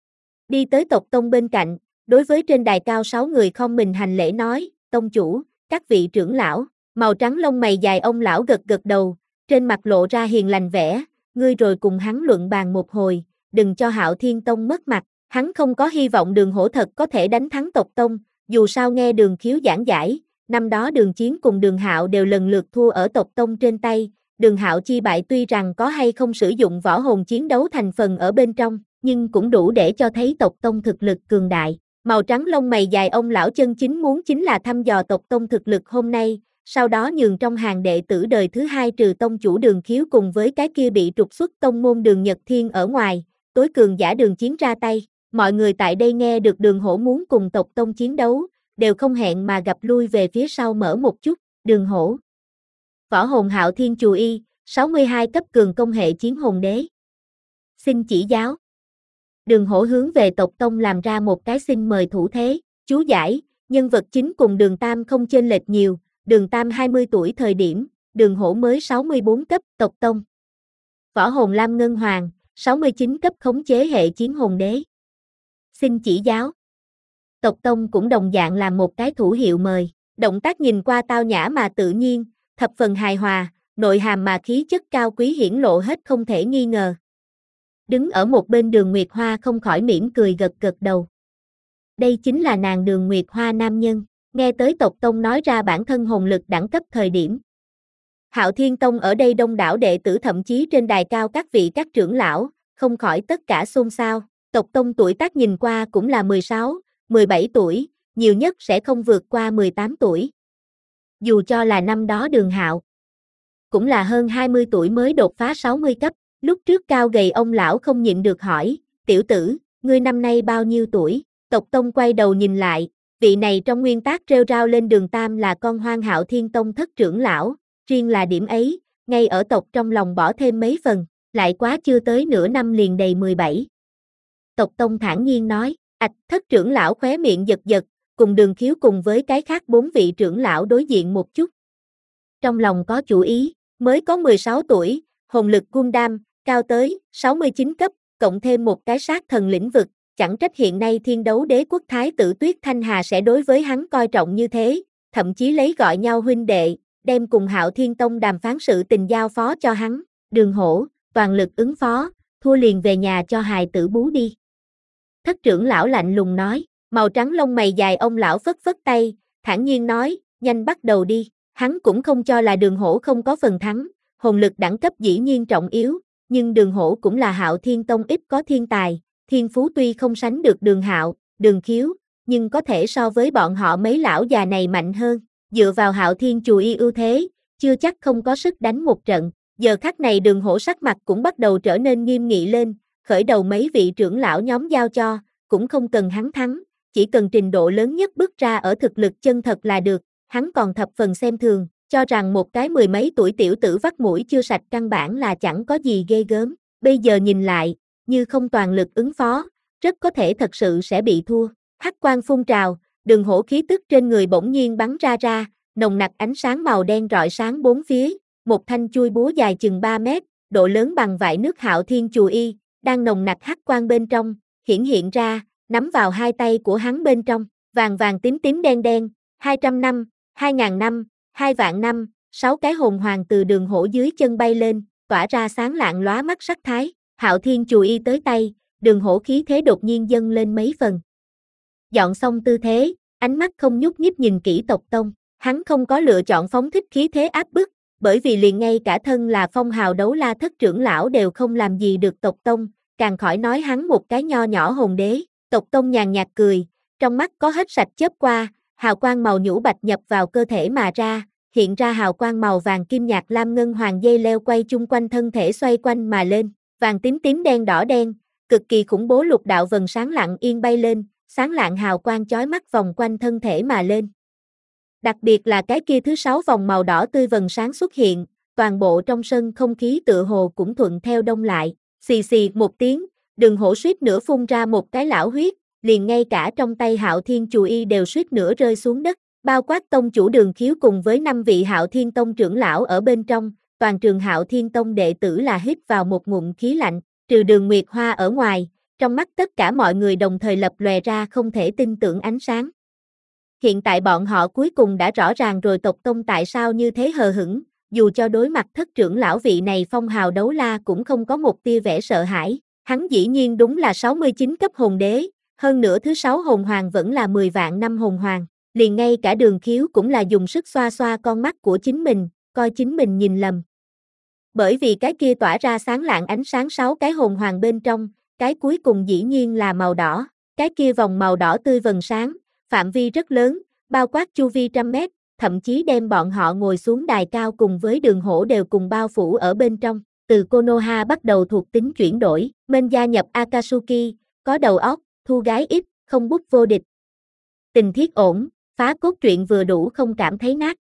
Đi tới tộc tông bên cạnh, đối với trên đài cao sáu người không mình hành lễ nói, tông chủ, các vị trưởng lão, màu trắng lông mày dài ông lão gật gật đầu, trên mặt lộ ra hiền lành vẻ, ngươi rồi cùng hắn luận bàn một hồi, đừng cho Hạo Thiên Tông mất mặt, hắn không có hy vọng Đường Hổ thật có thể đánh thắng tộc tông, dù sao nghe Đường Khiếu giảng giải, năm đó Đường Chiến cùng Đường Hạo đều lần lượt thua ở tộc tông trên tay, Đường Hạo chi bại tuy rằng có hay không sử dụng võ hồn chiến đấu thành phần ở bên trong, nhưng cũng đủ để cho thấy tộc tông thực lực cường đại. Màu trắng lông mày dài ông lão chân chính muốn chính là thăm dò tộc tông thực lực hôm nay, sau đó nhường trong hàng đệ tử đời thứ hai trừ tông chủ Đường Khiếu cùng với cái kia bị trục xuất tông môn Đường Nhật Thiên ở ngoài, tối cường giả Đường Chiến ra tay. Mọi người tại đây nghe được Đường Hổ muốn cùng tộc tông chiến đấu, đều không hẹn mà gặp lui về phía sau mở một chút, Đường Hổ. Võ hồn Hạo Thiên Chù Y, sáu mươi hai cấp cường công hệ chiến hồn đế. Xin chỉ giáo. Đường Hổ hướng về tộc tông làm ra một cái xin mời thủ thế, chú giải, nhân vật chính cùng Đường Tam không chênh lệch nhiều, Đường Tam hai mươi tuổi thời điểm, Đường Hổ mới sáu mươi bốn cấp, tộc tông. Võ hồn Lam Ngân Hoàng, sáu mươi chín cấp khống chế hệ chiến hồn đế. Xin chỉ giáo. Tộc tông cũng đồng dạng làm một cái thủ hiệu mời, động tác nhìn qua tao nhã mà tự nhiên, thập phần hài hòa, nội hàm mà khí chất cao quý hiển lộ hết không thể nghi ngờ. Đứng ở một bên Đường Nguyệt Hoa không khỏi mỉm cười gật gật đầu. Đây chính là nàng Đường Nguyệt Hoa nam nhân, nghe tới tộc tông nói ra bản thân hồn lực đẳng cấp thời điểm. Hạo Thiên Tông ở đây đông đảo đệ tử thậm chí trên đài cao các vị các trưởng lão, không khỏi tất cả xôn xao, tộc tông tuổi tác nhìn qua cũng là mười sáu, mười bảy tuổi, nhiều nhất sẽ không vượt qua mười tám tuổi. Dù cho là năm đó Đường Hạo, cũng là hơn hai mươi tuổi mới đột phá sáu mươi cấp, lúc trước cao gầy ông lão không nhịn được hỏi, tiểu tử, ngươi năm nay bao nhiêu tuổi? Tộc tông quay đầu nhìn lại, vị này trong nguyên tác rêu rao lên Đường Tam là con Hoang Hạo Thiên Tông thất trưởng lão, riêng là điểm ấy, ngay ở tộc trong lòng bỏ thêm mấy phần, lại quá chưa tới nửa năm liền đầy mười bảy. Tộc tông thản nhiên nói, ạch, thất trưởng lão khóe miệng giật giật, cùng Đường Khiếu cùng với cái khác bốn vị trưởng lão đối diện một chút. Trong lòng có chủ ý, mới có mười sáu tuổi, hồn lực Gundam, cao tới sáu mươi chín cấp, cộng thêm một cái sát thần lĩnh vực, chẳng trách hiện nay Thiên Đấu Đế quốc thái tử Tuyết Thanh Hà sẽ đối với hắn coi trọng như thế, thậm chí lấy gọi nhau huynh đệ, đem cùng Hạo Thiên Tông đàm phán sự tình giao phó cho hắn. Đường Hổ, toàn lực ứng phó, thua liền về nhà cho hài tử bú đi. Thất trưởng lão lạnh lùng nói, màu trắng lông mày dài ông lão phất phất tay, thản nhiên nói, nhanh bắt đầu đi. Hắn cũng không cho là Đường Hổ không có phần thắng, hồn lực đẳng cấp dĩ nhiên trọng yếu, nhưng Đường Hổ cũng là Hạo Thiên Tông ít có thiên tài, thiên phú tuy không sánh được Đường Hạo, Đường Khiếu, nhưng có thể so với bọn họ mấy lão già này mạnh hơn, dựa vào Hạo Thiên Chù Y ưu thế, chưa chắc không có sức đánh một trận. Giờ khắc này Đường Hổ sắc mặt cũng bắt đầu trở nên nghiêm nghị lên, khởi đầu mấy vị trưởng lão nhóm giao cho, cũng không cần hắn thắng, chỉ cần trình độ lớn nhất bước ra ở thực lực chân thật là được. Hắn còn thập phần xem thường, cho rằng một cái mười mấy tuổi tiểu tử vắt mũi chưa sạch căn bản là chẳng có gì ghê gớm, bây giờ nhìn lại, như không toàn lực ứng phó, rất có thể thật sự sẽ bị thua. Hắc quang phun trào, Đường Hổ khí tức trên người bỗng nhiên bắn ra ra, nồng nặc ánh sáng màu đen rọi sáng bốn phía, một thanh chui búa dài chừng ba mét, độ lớn bằng vải nước Hạo Thiên Chù Y, đang nồng nặc hắc quang bên trong, hiển hiện ra, nắm vào hai tay của hắn bên trong, vàng vàng tím tím đen đen, hai trăm năm, hai ngàn năm, hai vạn năm, sáu cái hồn hoàng từ Đường Hổ dưới chân bay lên, tỏa ra sáng lạng lóa mắt sắc thái. Hạo Thiên Chù Y tới tay, Đường Hổ khí thế đột nhiên dâng lên mấy phần. Dọn xong tư thế, ánh mắt không nhúc nhích nhìn kỹ tộc tông, hắn không có lựa chọn phóng thích khí thế áp bức, bởi vì liền ngay cả thân là phong hào đấu la thất trưởng lão đều không làm gì được tộc tông, càng khỏi nói hắn một cái nho nhỏ hồn đế. Tộc tông nhàn nhạt cười, trong mắt có hết sạch chớp qua, hào quang màu nhũ bạch nhập vào cơ thể mà ra, hiện ra hào quang màu vàng kim nhạt lam ngân hoàng dây leo quay chung quanh thân thể xoay quanh mà lên, vàng tím tím đen đỏ đen, cực kỳ khủng bố lục đạo vần sáng lặng yên bay lên, sáng lạng hào quang chói mắt vòng quanh thân thể mà lên. Đặc biệt là cái kia thứ sáu vòng màu đỏ tươi vần sáng xuất hiện, toàn bộ trong sân không khí tựa hồ cũng thuận theo đông lại, xì xì một tiếng, Đường Hổ suýt nữa phun ra một cái lão huyết, liền ngay cả trong tay Hạo Thiên Chù Y đều suýt nữa rơi xuống đất, bao quát tông chủ Đường Khiếu cùng với năm vị Hạo Thiên Tông trưởng lão ở bên trong, toàn trường Hạo Thiên Tông đệ tử là hít vào một ngụm khí lạnh, trừ Đường Nguyệt Hoa ở ngoài, trong mắt tất cả mọi người đồng thời lập lòe ra không thể tin tưởng ánh sáng. Hiện tại bọn họ cuối cùng đã rõ ràng rồi tộc tông tại sao như thế hờ hững, dù cho đối mặt thất trưởng lão vị này phong hào đấu la cũng không có một tia vẻ sợ hãi, hắn dĩ nhiên đúng là sáu mươi chín cấp hồn đế, hơn nữa thứ sáu hồn hoàng vẫn là mười vạn năm hồn hoàng, liền ngay cả Đường Khiếu cũng là dùng sức xoa xoa con mắt của chính mình, coi chính mình nhìn lầm. Bởi vì cái kia tỏa ra sáng lạng ánh sáng sáu cái hồn hoàng bên trong, cái cuối cùng dĩ nhiên là màu đỏ, cái kia vòng màu đỏ tươi vần sáng, phạm vi rất lớn, bao quát chu vi trăm mét, thậm chí đem bọn họ ngồi xuống đài cao cùng với Đường Hổ đều cùng bao phủ ở bên trong. Từ Konoha bắt đầu thuộc tính chuyển đổi, men gia nhập Akatsuki, có đầu óc, thu gái ít, không bút vô địch. Tình thiết ổn, phá cốt truyện vừa đủ không cảm thấy nát.